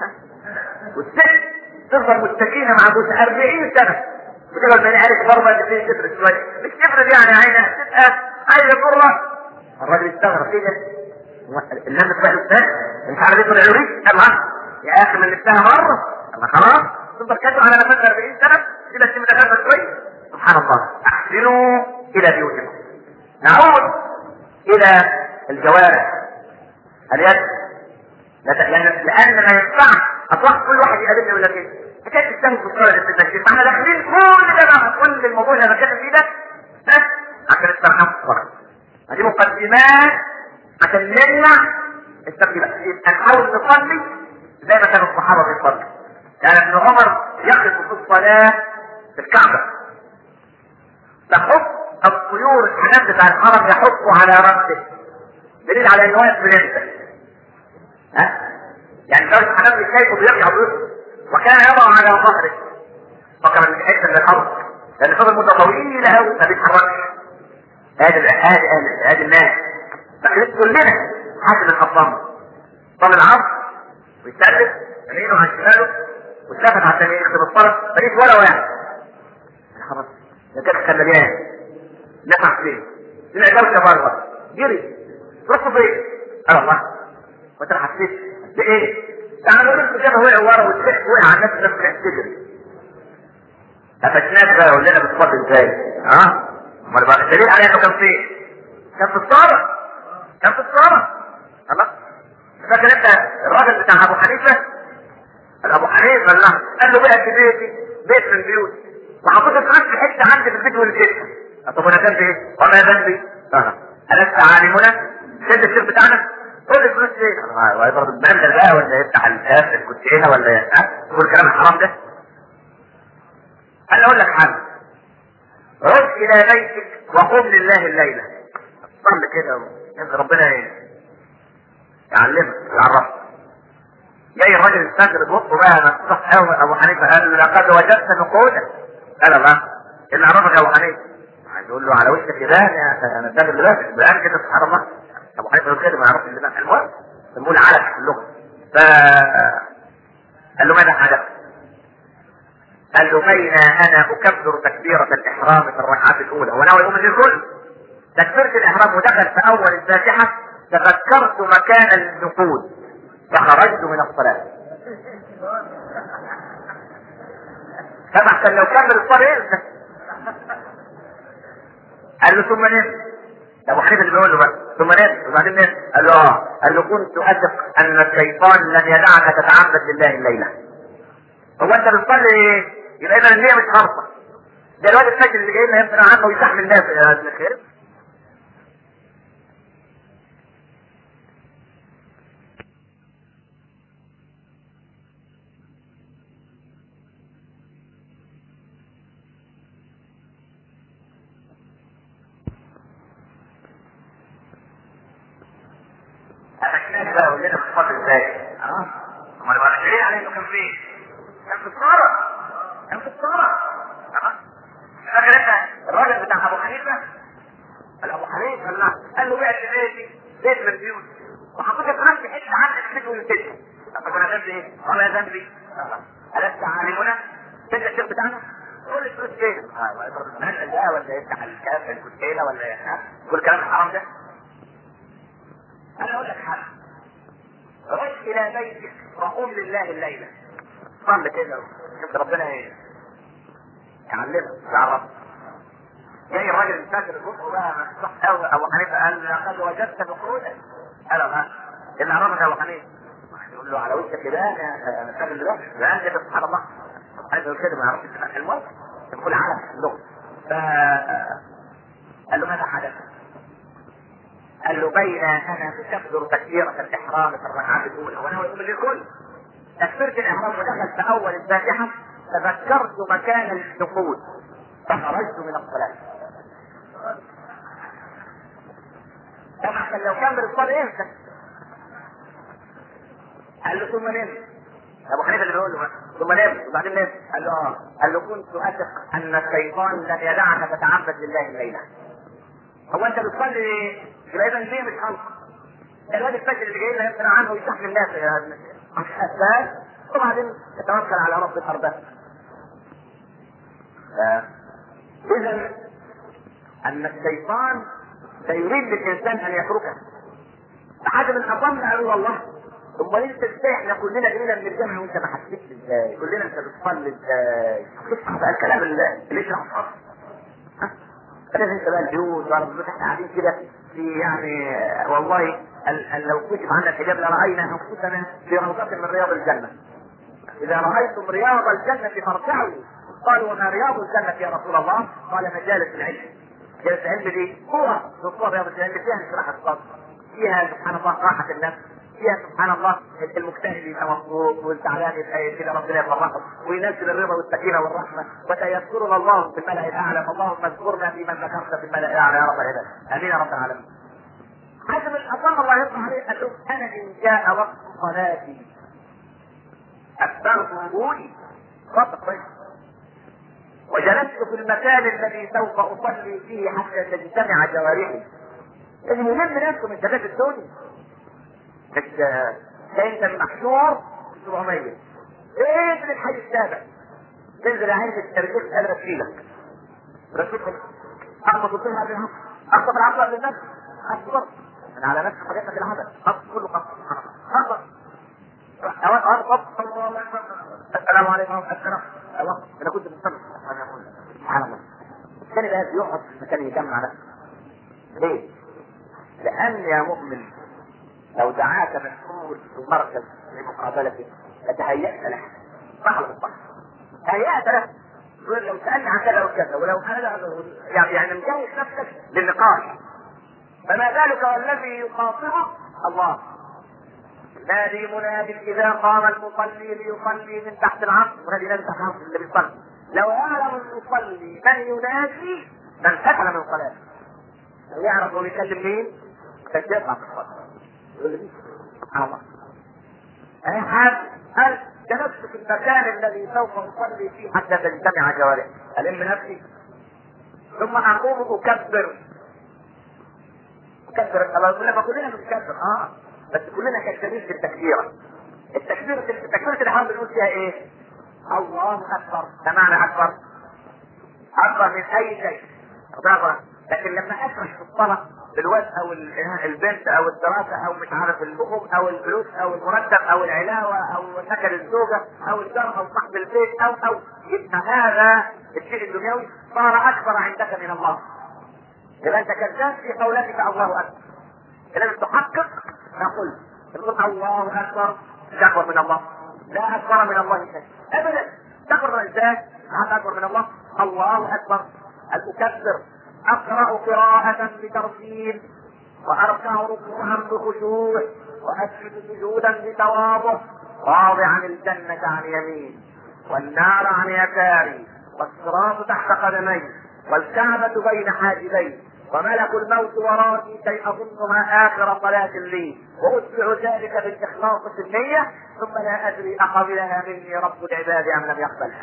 والست تفضل مستكينه مع جوزها أربعين سنه بتقعد ما نعرف ضربه اللي فيه تفرد شويه مش تفرد يعني عينها تبقى عايزه تره. الراجل استغرب كده الناس بتبقى الاستاذ مش عارف يدخل العريس الله يا اخي من نفسها مره الله خلاص تفضل كاتب على نفسها أربعين سنه كده تشم نفسها شويه. سبحان الله. احسنوا الى بيوتكم. نعود الى الجوارح اليد لان لان ما ينفعش اطلق كل واحد يقابلني يقول لك ايه حكايه السهم في الصلاه اللي في المسجد احنا داخلين كل ده كل الموضوع اللي انا بتكلم فيه ده بس عشان الترحم فقط. هذه مقدمات عشان نمنع التقليد. يبقى نحاول نصلي زي ما كانوا الصحابه بيصلوا. كان ابن عمر يقف في الصلاه في الكعبه تحط الطيور الحنان بتاع الحرم يحطوا على راسه دليل على انه واقف بنفسه. ها؟ يعني درجة الحنان مش شايفه بيرجع بيرجع وكان يضع على ظهره فكر ان حته من الارض لان فضل مده طويله قوي ما بيتحركش. ادي ادي ادي الناس كلنا حاسب الخطام طال العصر ويسلم يمينه عن شماله واتلفت عشان يكتب الصلاه مفيش ولا واحد. خلاص ده كده كان مليان نفع فيه سمع دوشه بره جري رصوا فين؟ قال الله وانت حسيت بايه؟ يعني لو انت كده وقع ورا والسحب وقع على الناس الناس تروح تجري. قفشناك بقى يقول لنا بتصلي ازاي؟ ها؟ امال بقى الدليل على انه كان فين؟ كان في الصاله كان في الصاله خلاص. فاكر انت الراجل بتاع ابو حنيفه؟ ابو حنيفه قال له بقى في بيتي بيت من بيوتي وحطيت الفلوس في حته عندي في البيت ونسيتها. طب انا ذنبي ايه؟ وما ذنبي؟ اه ألست عالمنا؟ سد السيف بتاعنا؟ قول لي الفلوس ليه؟ اه وهي برضه البندل بقى ولا يفتح الكاس الكوتشينه ولا ها؟ كل الكلام الحرام ده؟ انا اقول لك حاجه عد الى بيتك وقم لله الليله. صلي كده انت ربنا ايه؟ يعلمك يعرفك. جاي الراجل الفجر بصوا بقى صح قوي ابو حنيفه قال له لقد وجدت نقودا. قال الله اللي عرفك ابو حنيفه عايز يقول له على وشك كده انا الفجر دلوقتي بقى كده سبحان الله. ابو حنيفه يقول كده ما يعرفش اللي بقى المهم بنقول على في اللغه. ف قال له ماذا حدث؟ قال له بين انا اكبر تكبيرة الاحرام في الركعة الاولى وناوي يقوم الكل، تكبيرة الاحرام ودخل في اول الفاتحة، تذكرت مكان النقود فخرجت من الصلاة. فبحث لو كمل الصلاة ينسى. قال له ثم نمت. ابو حنيفه اللي بيقول له بقى ثم نمت وبعدين نمت. قال له اه. قال له كنت اثق ان الشيطان لن يدعك تتعبد لله الليله. هو انت بتصلي ايه؟ يبقى اذا النيه مش خالصه. ده الواد الفجر اللي جاي لنا يمكن عنه ويستحمل الناس يا ابن الخير. الاشكال بقى يقول لنا بتصلي ازاي؟ اه امال بقى الاشكال عليه انه كان فين؟ كان في الصلاه. كان في الصلاه. اه فاكر انت الراجل بتاع ابو حنيفه؟ قال ابو حنيفه قال له قال له بعت بيتي بيت من البيوت وحطيت في نفسي حته عندك في بيت وينتهي. طب انا ذنبي ايه؟ قال انا ذنبي ألست عالمنا؟ انت الشيخ بتاعنا؟ قول لي فلوس فين؟ اه يضرب المال ده ولا يفتح الكاف الكتيله ولا كل الكلام الحرام ده؟ انا اقول لك حاجه. رد الى بيتك وقوم لله الليله. صل كده شوف ربنا ايه؟ يعلمك تعرف. جاي الراجل الفاكر الجمعه بقى مفتوح قوي. ابو حنيفه قال لقد وجدت نقودا. قال ها اللي عرفك ابو حنيفه؟ يقول له على وشك كده يا الراجل ده لا كده سبحان الله. عايز يقول كده ما يعرفش يفتح الموت يقول على اللغه. ف قال له ماذا حدث؟ قال له بين انا بكبر تكبيرة الاحرام في الركعات الاولى وانا اقول للكل تكبيرة الاحرام ودخل في اول الفاتحة تذكرت مكان النقود فخرجت من الصلاة. طبعا لو كمل الصلاة امتى؟ قال له ثم نمت. ابو حنيفه اللي بيقول له ثم نمت وبعدين نمت. قال له اه. قال له كنت اثق ان الشيطان لن يدعك تتعبد لله الليله. هو انت بتصلي ايه؟ يبقى اذا ليه مش خالص. الواد الفجر اللي جاي لنا يمكن عنه ويستحمل الناس يا ابن مش حساس وبعدين تتوكل على رب الارض. اذا ان الشيطان سيريد للانسان ان يتركه. احد من اظن قالوا والله امال انت ازاي احنا كلنا جينا من الجامعه وانت ما حسيتش ازاي؟ كلنا انت بتصلي ازاي؟ اسمع بقى الكلام اللي يشرح الصف. لازم انت بقى البيوت ولا البيوت احنا قاعدين كده في يعني والله ال ال لو كشف عنا الحجاب لراينا انفسنا في روضه من رياض الجنه. اذا رايتم رياض الجنه فارتعوا. قالوا وما رياض الجنه يا رسول الله؟ قال مجالس العلم. مجالس العلم دي صوره من صور رياض الجنه فيها انشراح الصدر، فيها سبحان الله راحه النفس، فيها سبحان الله المجتهد يبقى مبسوط والزعلان يبقى كده ربنا يفرحه وينزل الرضا والسكينه والرحمه وسيذكرنا الله في الملأ الاعلى. اللهم اذكرنا في من ذكرت في الملأ الاعلى يا رب العباد. امين يا رب العالمين. حسب الاصم الله يرضى عليه قال له انا ان جاء وقت صلاتي اكثرت وضوئي صدق وجلست في المكان الذي سوف اصلي فيه حتى تجتمع جوارحي. لازم يلم نفسه من شباب الدنيا. مش انت المحشور سبعمية ايه من الحي السابع تنزل عين في التركيز قادرة تشيلك رسولك اخبط وصلها قبل العصر اخبط العصر قبل النفس اخبط انا على نفس حاجاتنا في العمل اخبط كله اخبط اخبط اخبط السلام عليكم السلام الله انا كنت مستمع سبحان الله. الثاني بقى يقعد في مكان يجمع نفسه. ليه؟ لان يا مؤمن لو دعاك مسؤول في المركز لمقابلته لتهيأت له. صح ولا صح؟ تهيأت له. يقول لو سألني عن كذا وكذا ولو انا يعني يعني مجهز نفسك للنقاش. فما بالك والذي يخاطبه الله. نادي مناد اذا قام المصلي ليصلي من تحت العصر ونادي نادي تحت العصر اللي بيصلي. لو يعلم المصلي من ينادي من سكن من صلاته. لو يعرف هو بيكلم مين فسيقع في الصلاه. سبحان الله. انا حاب هل جلست في المكان الذي سوف اصلي فيه حتى تجتمع جوارحي. الم نفسي ثم اقوم اكبر. اكبر لما كلنا بنكبر اه بس كلنا كالتمييز في التكبيره. التكبيره التكبيره الاحرام بنقول فيها ايه؟ الله اكبر ده معنى اكبر، اكبر من اي شيء. لكن لما اشرح في الصلاه بالواد او البنت او الدراسه او مش عارف اللحوم او الفلوس او المرتب او العلاوه او سكن الزوجه او الجار او صاحب البيت او او يبقى هذا الشيء الدنيوي صار اكبر عندك من الله. يبقى انت كذاب في قولك الله اكبر. لازم تحقق ما قلت، تقول الله اكبر مش اكبر من الله، لا اكبر من الله شيء ابدا. تكبر من الانسان لا اكبر من الله. الله اكبر ان اكبر، اقرا قراءه بترتيل، واركع ركوعا بخشوع، واسجد سجودا بتواضع، واضعا الجنه عن يمين والنار عن يساري، والصراط تحت قدمي، والكعبه بين حاجبي، وملك الموت ورائي كي اظنها اخر صلاه لي، واتبع ذلك بالاخلاص في النيه، ثم لا ادري اقبلها مني رب العباد ام لم يقبلها.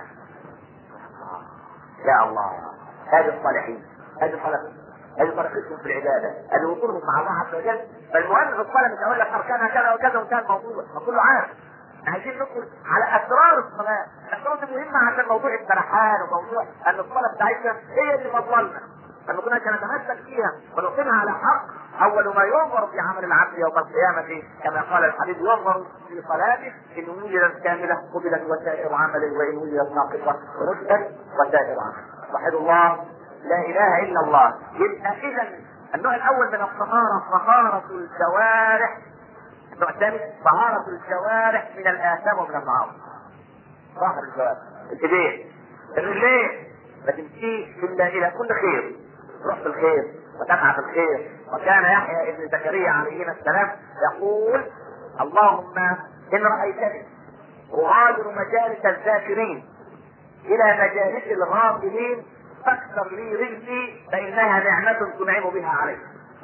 يا الله، هذه الصالحين، هذه الصالحين، هذه طريقتهم في العباده، هذه وصولهم مع الله عز وجل. فالمهم في الصلاه مش هقول لك اركانها كذا وكذا وكذا الموضوع، فكله عارف. عايزين ندخل على اسرار الصلاه، الاسرار دي مهمه عشان موضوع السرحان وموضوع ان الصلاه بتاعتنا هي اللي فضلنا، فما كناش نتمسك فيها ونقيمها على حق. اول ما ينظر في عمل العبد يوم القيامه كما قال الحبيب ينظر في صلاته ان وجدت كامله قبلت وسائر عمله، وان وجدت ناقصه ردت وسائر عمله. وحد الله لا اله الا الله. يبقى اذا النوع الاول من الطهاره طهاره الجوارح، النوع الثاني طهاره الجوارح من الاثام ومن المعاصي. طهر الجوارح، الايدين، الرجلين ما تمشيش الا الى كل خير، تروح في الخير وتسعى في الخير. وكان يحيى ابن زكريا عليه السلام يقول اللهم ان رايتني اغادر مجالس الذاكرين الى مجالس الغافلين فاكثر لي رزقي فانها نعمه تنعم بها علي.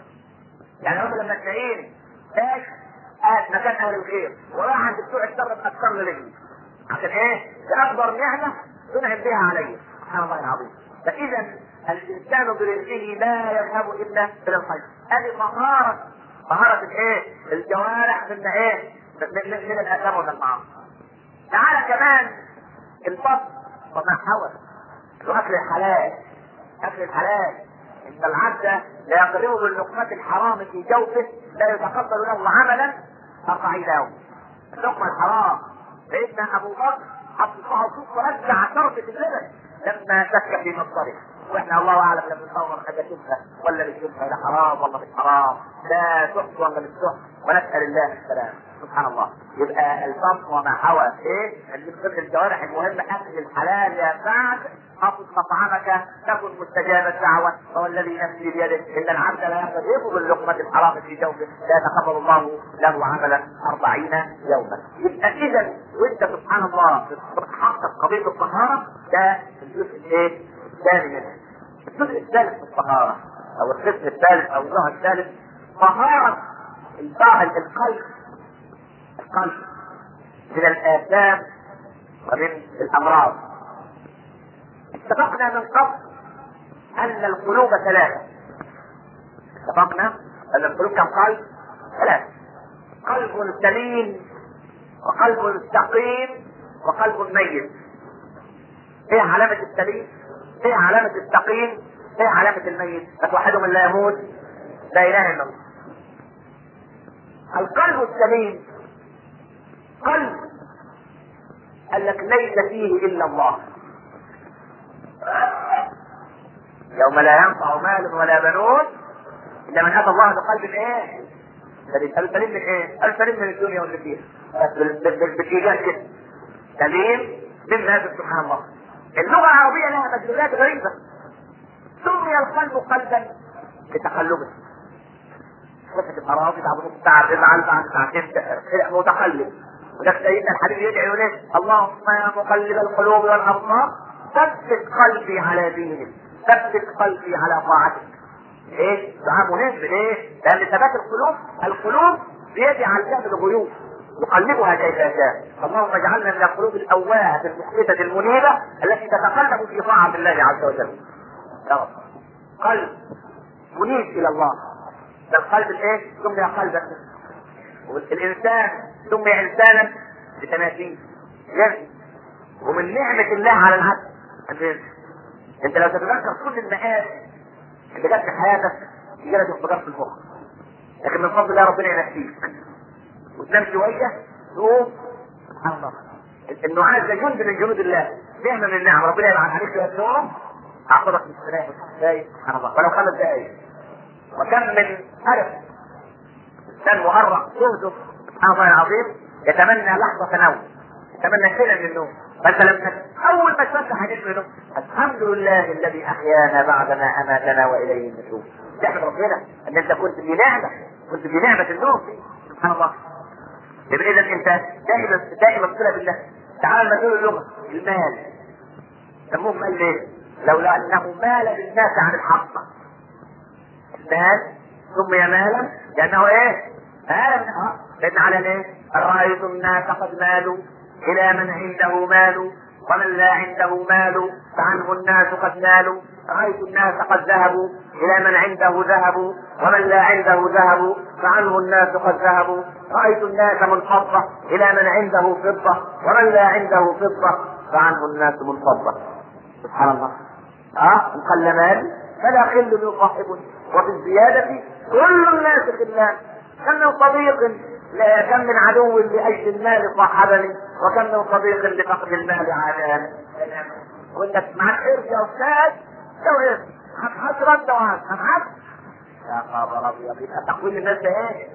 يعني رب لما تلاقيني ايش قاعد مكان اهل الخير وراح عند بتوع الشر باكثر لي رزقي، عشان ايه؟ ده اكبر نعمه تنعم بها علي. سبحان الله العظيم. فاذا الانسان برزقه لا يذهب الا الى الخير. هذه طهاره، طهاره الايه؟ الجوارح من ايه؟ من, من الاثام والمعاصي. تعالى كمان الفضل وما حول، واكل الحلال، اكل الحلال. ان العبد لا يقربه باللقمه الحرام في جوفه لا يتقبل له عملا أربعين يوم. اللقمه الحرام سيدنا ابو بكر حط صباعه فوق ورجع شربة اللبن لما شك في مصدره، واحنا الله اعلم لما نصور حاجه شبهه ولا مش شبهه، ده حرام ولا مش حرام، ده تحت ولا مش تحت، ونسال الله السلام. سبحان الله. يبقى البطن وما حوى ايه؟ اللي من ضمن الجوارح المهمه اكل الحلال يا سعد. حافظ مطعمك تكن مستجاب الدعوه، هو الذي نفسي بيده ان العبد لا يقرب باللقمه الحرام في جوفه لا يتقبل الله له عملا أربعين يوما. يبقى اذا وانت سبحان الله تحقق قضيه الطهاره، ده الجزء الايه؟ الثاني منه. الجزء الثالث في الطهاره او القسم الثالث او النوع الثالث طهاره القلب، القلب من الآثام ومن الأمراض. اتفقنا من قبل أن القلوب ثلاثة، اتفقنا أن القلوب كم قلب؟ ثلاثة. قلب سليم، وقلب سقيم، وقلب ميت. ايه علامة السليم؟ ايه علامة السقيم؟ ايه علامة الميت؟ فتوحدوا من لا يموت لا إله إلا الله. القلب السليم قلب قال لك ليس فيه الا الله. يوم لا ينفع مال ولا بنون الا من اتى الله بقلب ايه؟ سليم. سليم من ايه؟ قال سليم من الدنيا واللي فيها، بالايجاد كده سليم من هذا. سبحان الله. اللغه العربيه لها مدلولات غريبه. سمي القلب قلبا لتقلبه. وقت الاراضي بعد نص ساعه تزعل، بعد ساعتين متقلب. وده سيدنا الحبيب يدعي يقول اللهم يا مقلب القلوب والابصار ثبت قلبي على دينك، ثبت قلبي على طاعتك. ايه؟ دعاء مهم. ليه؟ لان ثبات القلوب، القلوب بيد علام الغيوب يقلبها كيف يشاء. اللهم اجعلنا من القلوب الاواهه المخبته المنيبه التي تتقلب في طاعه الله عز وجل. يا رب. قلب منيب الى الله، ده القلب الايه؟ سمي قلبا. والانسان سمي انسانا بتماثيل، يزني ومن نعمة الله على العبد. انت لو تتذكر كل المآسي اللي جت في حياتك يجيلك انفجار في المخ، لكن من فضل الله ربنا ينسيك وتنام شويه تقوم سبحان الله. النعاس ده جند من جنود الله، نعمه من النعم، ربنا يبعث عليك شويه نوم اعصابك مستريح وتحتاج سبحان الله ولو خمس دقائق. وكم من ألف انسان مؤرق جهده سبحان الله العظيم يتمنى لحظه نوم، يتمنى سنه من النوم، فانت لما اول ما تفتح حديث منه الحمد لله الذي احيانا بعدما اماتنا واليه النشور. تحمد ربنا ان انت كنت في نعمه، كنت في نعمه النوم سبحان الله. يبقى اذا انت دائما دائما صله بالله. تعال نقول اليوم المال سموه مال ليه؟ لولا انه مال بالناس عن الحق. المال سمي مالا لانه ايه؟ مال لان على ايه؟ رايت الناس قد مالوا الى من عنده مال ومن لا عنده مال فعنه الناس قد نالوا. رأيت الناس قد ذهبوا إلى من عنده ذهبوا ومن لا عنده ذهبوا فعنه الناس قد ذهبوا. رأيت الناس منفضة إلى من عنده فضة ومن لا عنده فضة فعنه الناس منفضة. سبحان الله. اه قل مال فلا خل يصاحبني وفي الزيادة كل الناس خلان. كم من صديق لا كم من عدو لأجل المال صاحبني وكم من صديق لفقد المال عاداني. وانك معك قرش يا استاذ لو قرش هتحط رد وهات هتحط يا خبر ابيض. يبقى تقويم الناس ده ايه؟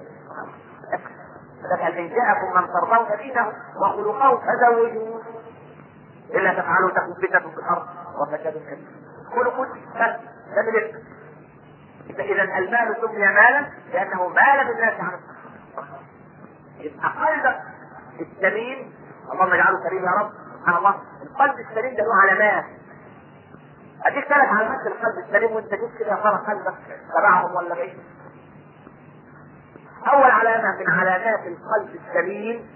لكن ان جاءكم من ترضون دينه وخلقه فزوجوه الا تفعلوا تكن فتنه في الارض وفساد كبير. خلقوا بس ده من اذا المال سمي مالا لانه مال بالناس عن الصحه. يبقى قلبك السليم اللهم اجعله سليم يا رب سبحان الله. القلب السليم ده له علامات. اديك ثلاث علامات للقلب السليم وانت جيت كده يا ترى قلبك تبعهم ولا ايه؟ اول علامه من علامات القلب السليم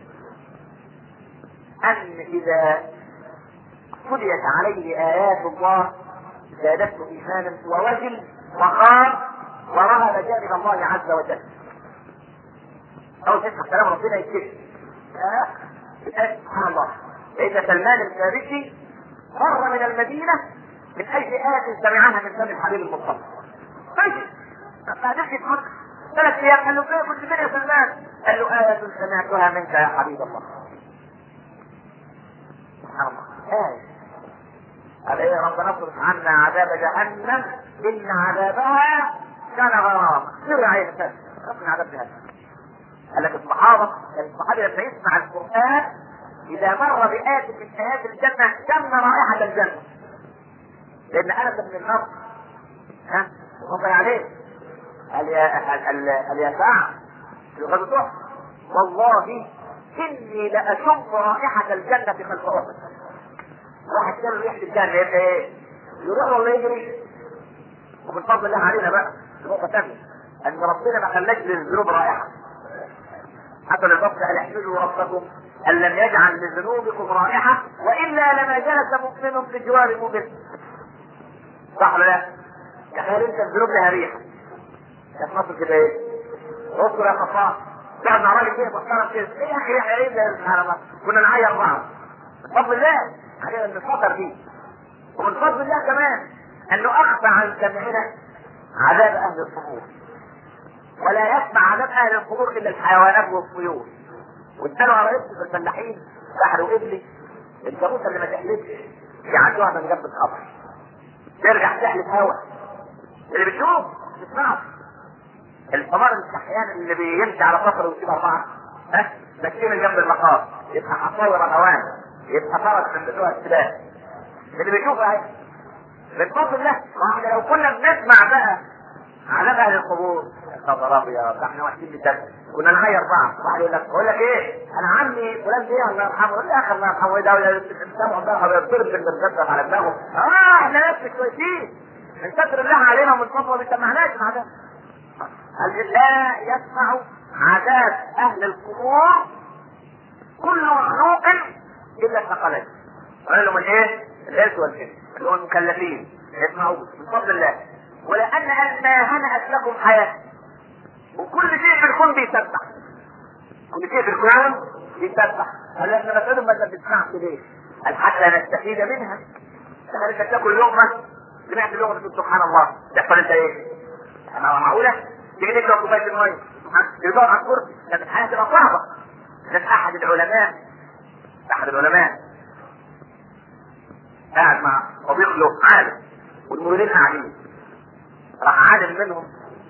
ان اذا تليت عليه ايات الله زادته ايمانا ووجل وخاف ورهب جانب الله عز وجل. اول تسمع كلام ربنا يكتب سبحان الله. لان سلمان الفارسي مر من المدينه من اجل آية سمعها من فم الحبيب المصطفى. ماشي ما قدرش يتحرك ثلاث ايام. قال له فين كنت فين يا سلمان؟ قال له آية سمعتها منك يا حبيب الله. سبحان الله. آية قال ايه؟ ربنا اصرف عنا عذاب جهنم ان عذابها كان غراما. سر عليه الاساس ربنا عذاب جهنم. قال لك الصحابه الصحابي لما يسمع القران اذا مر بآية من آيات الجنه شم رائحه الجنه. لان انس بن النضر ها وقع عليه قال يا قال يا سعد في غزوه والله اني لاشم رائحه الجنه في خلف احد. واحد كان ريحه الجنه يبقى ايه؟ يروح ولا يجري؟ ومن فضل الله علينا بقى نقطه ثانيه ان ربنا ما خلاش للذنوب رائحه. حتى للبصر قال احمدوا ربكم ان لم يجعل لذنوبكم رائحه والا لما جلس مؤمن بجوار مؤمن. صح ولا لا؟ تخيل انت الذنوب لها ريحه. كانت مصر كده ايه؟ اذكر يا خطاب بعد ما راجل كده محترم كده ايه يا اخي ريحه ايه ده سبحان الله. كنا نعير بعض. بفضل الله علينا ان نفكر فيه. ومن فضل الله كمان انه اخفى عن سمعنا عذاب اهل القبور. ولا يسمع عذاب اهل القبور الا الحيوانات والطيور. واداله على رزق في الفلاحين بحر وابلي الجاموسه اللي ما تحلفش يعدوها من جنب القبر. ترجع تحلف هوا اللي بتشوف تسمعه. الحمار السحيان اللي بيمشي على فقره ويسيب اربعه ها ماشيين من جنب المقام يبقى حصاوي رهوان يبقى فرس من بتوع السباق اللي بيشوفه اهي. من فضل الله واحنا لو كنا بنسمع بقى عذاب اهل القبور يا خبر ابيض احنا واحدين بتاعنا كنا نغير بعض. واحد يقول لك بقول لك ايه انا عمي فلان ايه الله يرحمه يقول لي يا اخي الله يرحمه ايه ده ولا سامعوا بقى بيضرب بالمسدس على دماغه. اه احنا ناس مش كويسين من ستر الله علينا ومن فضله ما سمعناش مع ده. لا يسمع عذاب اهل القبور كل مخلوق الا الثقلين. قال لهم الايه؟ الانس والجن اللي هم المكلفين يسمعوا من فضل الله. ولان ما هنأت لكم حياه وكل شيء في الكون بيسبح. كل شيء في الكون بيسبح. قال احنا بسألهم ما انت بتسمعش ليه؟ قال حتى نستفيد منها. انت لسه تاكل لقمه سمعت لغه سبحان الله تحصل انت ايه؟ انا معقوله تيجي تشرب كوبايه الميه تدور على الكرسي لكن الحياه تبقى صعبه. لكن احد العلماء احد العلماء قاعد مع صديق له عالم والمريدين قاعدين، راح عالم منهم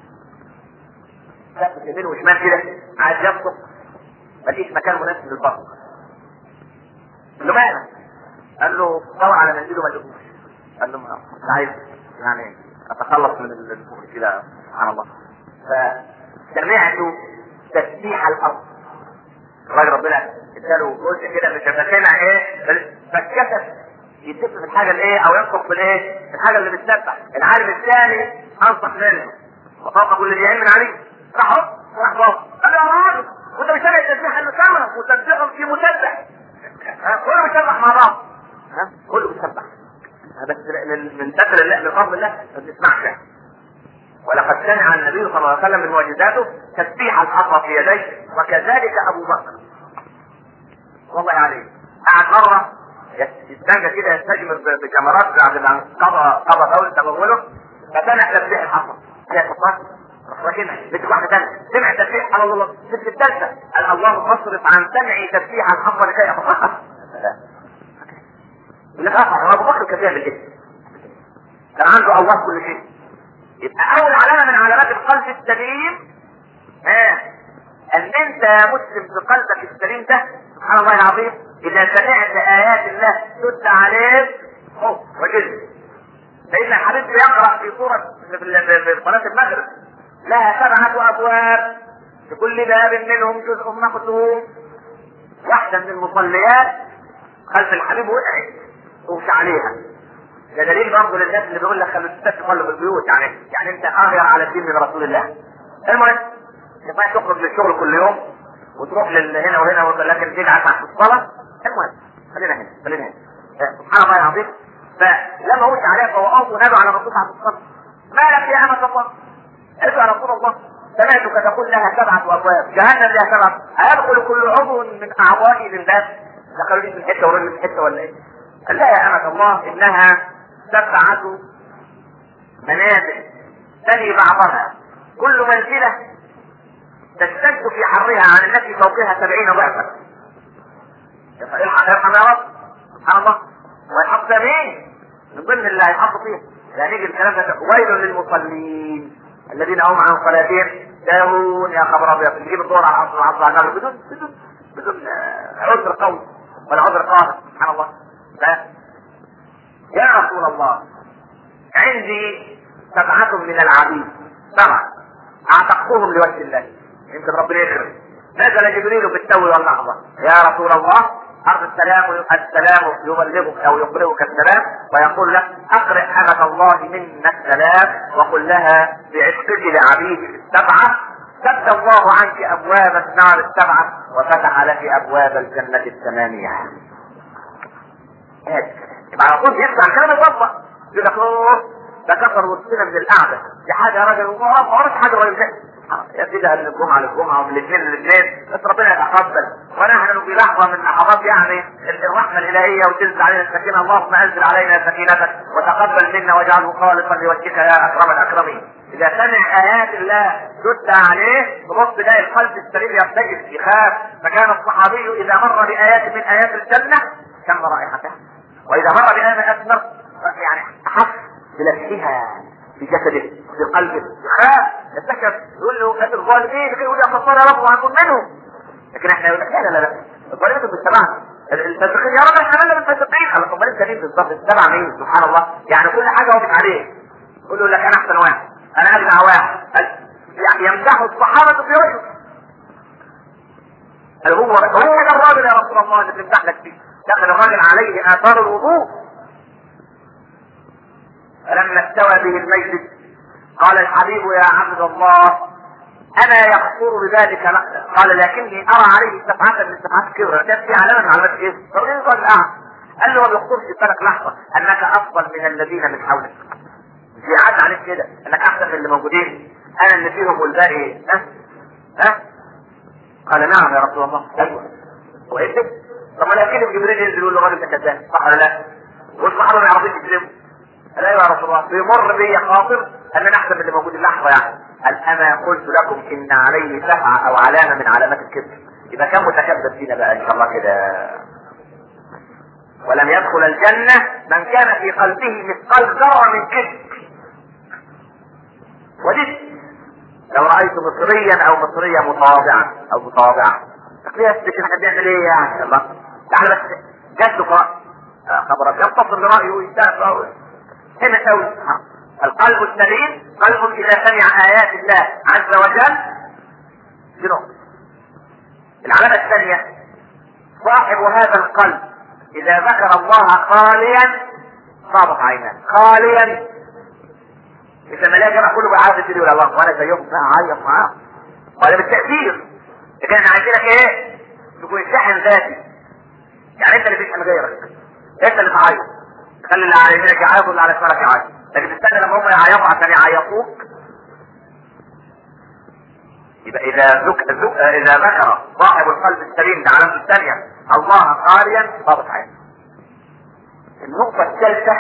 شاف يمين وشمال كده عايز يبصق مفيش مكان مناسب للبصق. قال له مالك؟ قال له دور على منزله ما لقوش. قال له ما عايز يعني اتخلص من الفوق كده سبحان الله. فسمعت تسبيح الارض. الراجل ربنا اداله جزء كده مش هتسمع ايه فاتكسف يسف في الحاجه الايه او ينطق في الايه في الحاجه اللي بتسبح. العالم الثاني انصح منه وفوق كل ذي علم عليه راح راح بابا قال له يا راجل وانت مش سامع التسبيح انه سامع وتسبيحهم في مسبح كله بيسبح مع بعض ها كله بيسبح بس من ذكر الله من فضل الله ما بنسمعش. ولقد سمع النبي صلى الله عليه وسلم من معجزاته تسبيح الحصى في يديه وكذلك ابو بكر والله عليه قعد مره يستنجى كده يستجمر بكاميرات بعد ما قضى قضى دولة تموله فسمع تسبيح الحصى يا سبحان راكنها بنت واحده ثانيه سمع تسبيح سبحان الله الست الثالثه قال اللهم اصرف عن سمعي تسبيح الحصى لكي اتفقه. يقول لك اه ابو بكر كان بيعمل كده كان عنده الله كل شيء. يبقى اول علامه من علامات القلب السليم ها ان انت يا مسلم بقلبك السليم ده سبحان الله العظيم اذا سمعت ايات الله تتلى عليك خوف وجل. سيدنا الحبيب يقرا في سوره في صلاه المغرب لها سبعه ابواب لكل باب منهم جزء مخصوص. واحده من المصليات خلف الحبيب وقعت ومش عليها. ده دليل برضه للناس اللي بيقول لك خلوا الستات تصلوا في البيوت يعني يعني انت اغير على الدين من رسول الله. المهم ينفع تخرج للشغل كل يوم وتروح هنا وهنا ولكن تيجي عشان في الصلاه. المهم خلينا هنا خلينا هنا سبحان الله العظيم. فلما وقع عليها فوقفوا ونادوا على الرسول عليه الصلاه مالك يا امة الله؟ قالت يا رسول الله سمعتك تقول لها سبعه ابواب جهنم لها سبعه هيدخل كل عضو من اعضائي من باب دخلوا لي من حته ورن من حته ولا ايه؟ قال لا يا امة الله انها سبعه منازل تلي بعضها كل منزله تشتد في حرها عن التي فوقها سبعين ضعفا. يرحم يا رب سبحان الله ويحط مين من ضمن اللي هيحط فيه يعني يجي الكلام ده ويل للمصلين الذين هم عن صلاتهم ساهون. يا خبر ابيض يجيب الدور على العصر والعصر على النبي بدون بدون بدون عذر قوي ولا عذر قاهر سبحان الله. يا رسول الله عندي سبعة من العبيد سبعة اعتقتهم لوجه الله يمكن ربنا يكرم. نزل جبريل في التو واللحظة يا رسول الله أرض السلام السلام يبلغك أو يقرئك السلام ويقول لك أقرئ أمة الله منا السلام وقل لها بعتقك لعبيدك السبعة سد الله عنك أبواب النار السبعة وفتح لك أبواب الجنة الثمانية. يبقى على طول يسمع كلام يطبق يقول لك اوه ده كسر وسطنا من القعده دي حاجه يا راجل ما عرفش حاجه غير كده يا سيدي من الجمعه للجمعه ومن الاثنين للاثنين بس ربنا يتقبل ونحن في لحظه من لحظات يعني الرحمه الالهيه وتنزل علينا السكينه. اللهم انزل علينا سكينتك وتقبل منا واجعله خالصا لوجهك يا اكرم الاكرمين. اذا سمع ايات الله تتلى عليه تبص تلاقي القلب السليم يرتجف يخاف. فكان الصحابي اذا مر بايات من ايات الجنه شم رائحتها واذا مر بآية من آيات النار يعني احس بلمسها في جسده في قلبه يخاف يتذكر يقول له قتل الظالمين لكي يقول يا غفار يا رب وهنكون منهم. لكن احنا يقول لك لا لا لا الظالمين بالسبعه الفاسقين يا رب احنا مالنا بالفاسقين. قال لكم مالين سليم بالظبط السبعه مين سبحان الله يعني كل حاجه وقف عليه يقول له لك انا احسن واحد انا اجدع واحد يعني يمدحوا الصحابه في وجهه. قال هو هو ده الراجل يا رسول الله اللي بنمدح لك فيه. دخل الراجل عليه اثار الوضوء فلما استوى به المجلس قال الحبيب يا عبد الله انا يخطر بذلك قال لكني ارى عليه سبعه من سبعات كبرى. كانت في علامه من علامات ايه؟ الراجل الاعمى قال له ما بيخطرش في بالك لحظه انك افضل من الذين من حولك في عاد عليك كده انك احسن من اللي موجودين انا اللي فيهم والباقي ها ها قال نعم يا رسول الله ايوه وايه طب ما اكيد جبريل ينزل يقول له الراجل ده كذاب، صح ولا لا؟ والصحابه ما يعرفوش يكذبوا. قال ايوه يا رسول الله، بيمر بي خاطر ان نحسب اللي موجود اللحظه يعني. قال انا قلت لكم ان عليه سبعه او علامه من علامات الكذب. يبقى كم متكبر فينا بقى ان شاء الله كده. ولم يدخل الجنه من كان في قلبه مثقال ذره من كذب. وددت لو رايت مصريا او مصريه متواضعه او متواضعه تقول احنا بنعمل ايه يعني؟ الله تعالى بس جد خبرك يتصل برايه ويستهزئ. هنا قوي القلب السليم قلب اذا سمع ايات الله عز وجل. شنو العلامه الثانيه؟ صاحب هذا القلب اذا ذكر الله خاليا صابت عيناه. خاليا مش لما الاقي جمع كله بيعرف يدري ولا الله وانا زيهم اعيط معاه ولا بالتاثير. لكن احنا عايزينك ايه؟ تكون الشاحن ذاتي، يعني انت اللي تشحن غيرك، انت اللي تعيط، تخلي اللي على يمينك يعيط واللي على شمالك يعيط، لكن تستنى لما هم يعيطوا عشان يعيطوك. يبقى اذا ذك... ذك... اذا ذكر صاحب القلب السليم ده علامه الثانيه الله خاليا ضابط عينه. النقطه الثالثه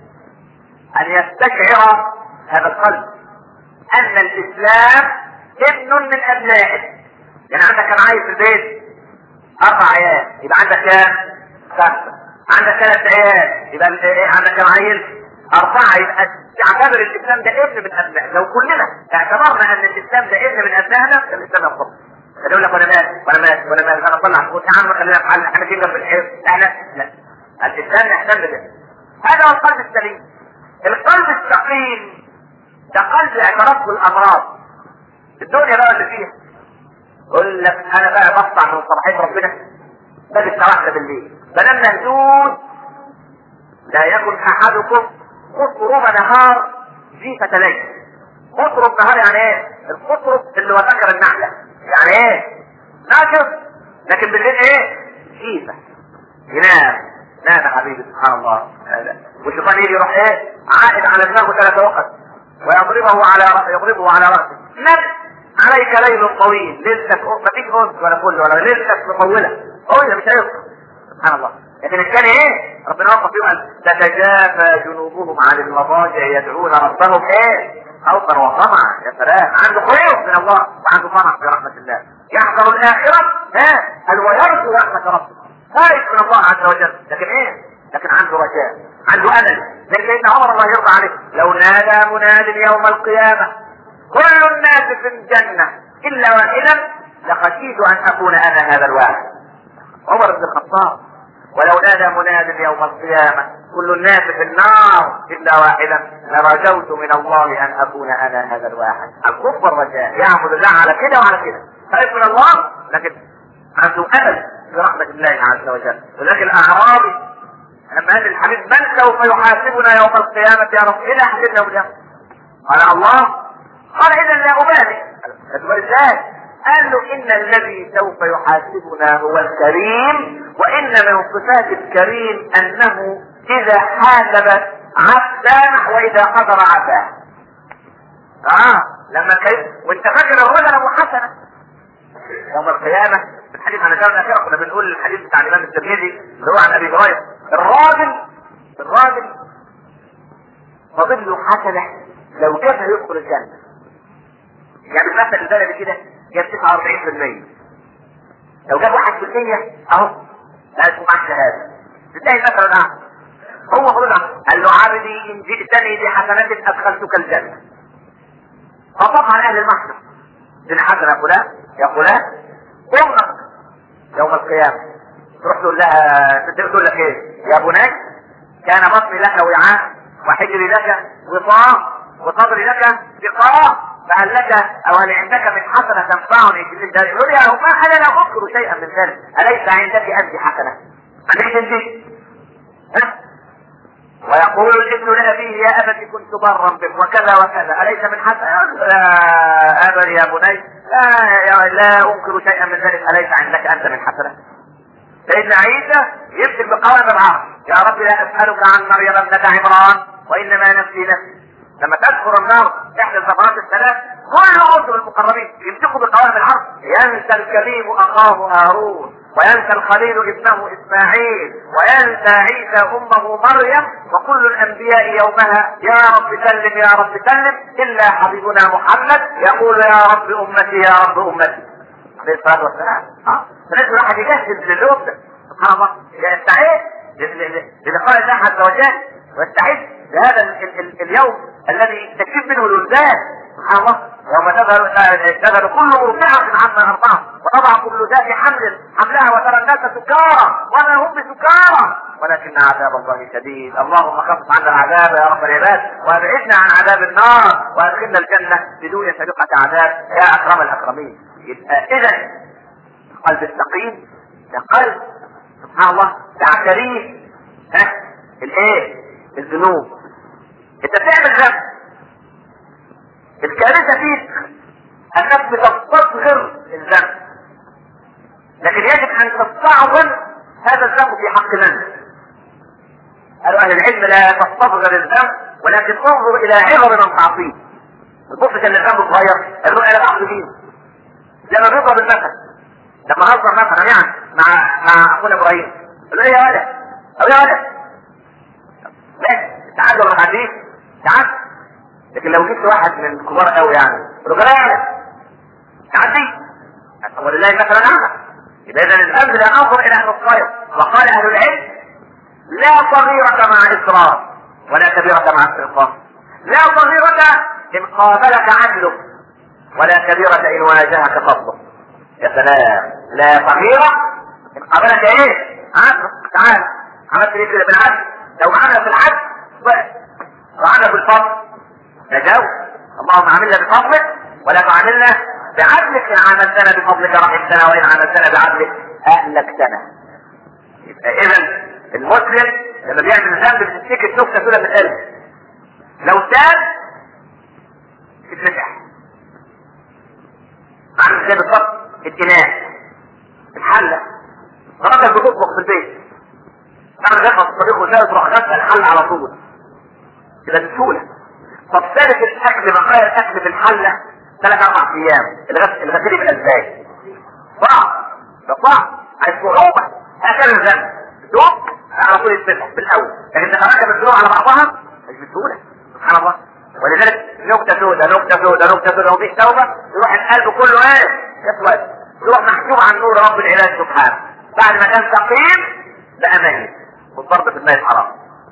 ان يستشعر هذا القلب ان الاسلام ابن من ابنائه. يعني عندك كم عيل في البيت؟ اربع عيال، يبقى عندك كام؟ خمسه. عندك ثلاث عيال، يبقى ايه؟ عندك كم عيل؟ اربعه. يبقى تعتبر الاسلام ده ابن من ابنائه. لو كلنا اعتبرنا ان الاسلام ده ابن من ابنائنا الاسلام يفضل. يقول لك وانا مالي وانا مالي وانا مالي انا اطلع الصوت يا عم خلينا في حالنا احنا كده في الحيط. احنا لا، الاسلام يهتم بده. هذا هو القلب السليم. القلب السقيم ده قلب اعترف بالامراض الدنيا بقى اللي فيها. يقول لك انا بقى بطلع من صباحيه ربنا باجي الساعه واحده بالليل بنام مهدود. لا يكن احدكم قطرب نهار جيفة ليل. قطرب نهار يعني ايه؟ القطرب اللي هو ذكر النحله يعني ايه؟ ناشف، لكن بالليل ايه؟ جيفة ينام. نام يا حبيبي سبحان الله. والشيطان يجي يروح ايه؟ عائد على دماغه ثلاث وقت ويضربه على يضربه على راسه. نم عليك ليل طويل، ليلتك ما فيش انس ولا كل ولا ليلتك مطوله طويله مش هيصحى. سبحان الله. لكن الثاني ايه؟ ربنا وقف فيهم قال تتجافى جنوبهم عن المضاجع يدعون ربهم ايه؟ خوفا وطمعا. يا سلام، عنده خوف من الله وعنده طمع في رحمه الله. يحذر الاخره ها قال ويرجو رحمه ربه. خايف من الله عز وجل، لكن ايه؟ لكن عنده رجاء، عنده امل. زي سيدنا عمر الله يرضى عليه لو نادى مناد يوم القيامه كل الناس في الجنه الا واحدا لخشيت ان اكون انا هذا الواحد. عمر بن الخطاب ولو نادى مناد يوم القيامه كل الناس في النار الا واحدا لرجوت من الله ان اكون انا هذا الواحد. الخوف والرجاء يعبد الله على كده وعلى كده، خايف من الله لكن عنده امل في رحمه الله عز وجل. ولكن الاعرابي لما قال الحبيب من سوف يحاسبنا يوم القيامه يا رب؟ ايه اللي هيحاسبنا يوم القيامه؟ قال الله. قال اذا لا ابالي. قال ازاي؟ قال له ان الذي سوف يحاسبنا هو الكريم، وان من صفات الكريم انه اذا حاسب عبدا واذا قدر عبدا. اه لما كيف وانت فاكر الرجل ابو حسنه يوم القيامه في الحديث عن الجنه الاخره كنا بنقول الحديث بتاع الامام الترمذي اللي هو عن ابي هريره. الراجل الراجل فاضل له حسنه لو جابها يدخل الجنه. يعني المثل البلدي كده جاب تسعة واربعين بالمية. لو جاب واحد بالمية اهو لا اسمه معك شهاده. تلاقي مثلا اه هو فضل قال له عبدي ان جئتني بحسنات ادخلتك الجنه. فطبعا اهل المحشر دي حسنه يا فلان يا فلان امك يوم القيامه تروح تقول لها تقول لك ايه؟ يا بني كان بطني لك وعاء وحجري لك وطاء وصدري لك سقاء فهل لك او هل عندك من حسنه تنفعني في ذلك؟ يقول يا ما انا لا اذكر شيئا من ذلك. اليس عندك انت حسنه؟ عندك انت؟ ها؟ ويقول الابن لابيه يا ابت كنت برا بك وكذا وكذا اليس من حسنه؟ يا ابا يا بني لا لا انكر شيئا من ذلك. اليس عندك انت من حسنه؟ سيدنا عيسى يمسك بقوائم العرش يا رب لا اسالك عن مريم ابنه عمران وانما نفسي نفسي. لما تذكر النار احدى الزفرات الثلاث كل رسل المقربين يمسكوا بقوائم العرش. ينسى الكريم اخاه هارون وينسى الخليل ابنه اسماعيل، وينسى عيسى امه مريم، وكل الانبياء يومها يا رب سلم يا رب سلم، الا حبيبنا محمد يقول يا رب امتي يا رب امتي عليه الصلاه والسلام. اه فلازم الواحد يجهز لليوم ده سبحان الله، يستعد للقاء الله عز وجل، ويستعد لهذا ال ال ال اليوم الذي تكتب منه الولدان سبحان الله، يوم تذهل تذهل كل مرضعة عما ارضعت وتضع كل ذات حمل حملها وترى الناس سكارى وما هم بسكارى ولكن عذاب الله شديد. اللهم خفف عنا العذاب يا رب العباد، وابعدنا عن عذاب النار، وادخلنا الجنة بدون سابقة عذاب يا اكرم الاكرمين. يبقى اذا قلب السقيم ده قلب سبحان الله ده كريم. ها الايه؟ الذنوب. انت بتعمل ذنب، الكارثه فيك انك بتستصغر الذنب، لكن يجب ان تستعظم هذا الذنب في حق من؟ قالوا اهل العلم لا تستصغر الذنب ولكن انظر الى عظم من تعصيه. تبص ان الذنب صغير قالوا انا بعض مين؟ زي ما بيضرب المثل لما نظر مثلا يعني مع مع اخونا ابراهيم قال له ايه يا ولد؟ او يا ولد ماشي تعال ولا تعديك تعال، لكن لو جبت واحد من كبار قوي يعني رجل يعني تعدي ولله مثلا اعلى. يبقى اذا الذنب لا انظر الى انه صغير. وقال اهل العلم لا صغيرة مع اصرار ولا كبيرة مع استغفار. لا صغيرة ان قابلك عدله ولا كبيرة ان واجهك فضله. يا سلام، لا صغيرة ان قابلك ايه؟ عدل. تعال عملت ايه كده بالعدل؟ لو عمل بالعدل وعمل بالفضل نجاوب. اللهم عاملنا بفضلك ولا تعاملنا بعدلك، ان عاملتنا بفضلك رحمتنا وان عاملتنا بعدلك اهلكتنا. يبقى اذا المسلم لما بيعمل ذنب بتفتكر نكته كده من القلب، لو تاب تتفتح. عامل زي بالظبط الاناء الحله، راجل بتطبخ في البيت تعمل غير في الطريق وثالث تروح غسل الحله على طول كده بسهوله. طب ثالث الاكل بقايا الاكل في الحله ثلاث اربع ايام الغسل الغسيل يبقى ازاي؟ صعب، ده صعب، عايز صعوبه. هكذا الذنب دوب على طول يتفتح بالاول، لكن تتراكم الذنوب على بعضها مش بسهوله سبحان الله. ولذلك نكته سودة نكته سودة نكته سودة وفيه توبه يروح القلب كله ايه؟ يسود، يروح محجوب عن نور رب العباد سبحانه. بعد ما كان ثقيل بقى ميت والضرب في الماء الحرام.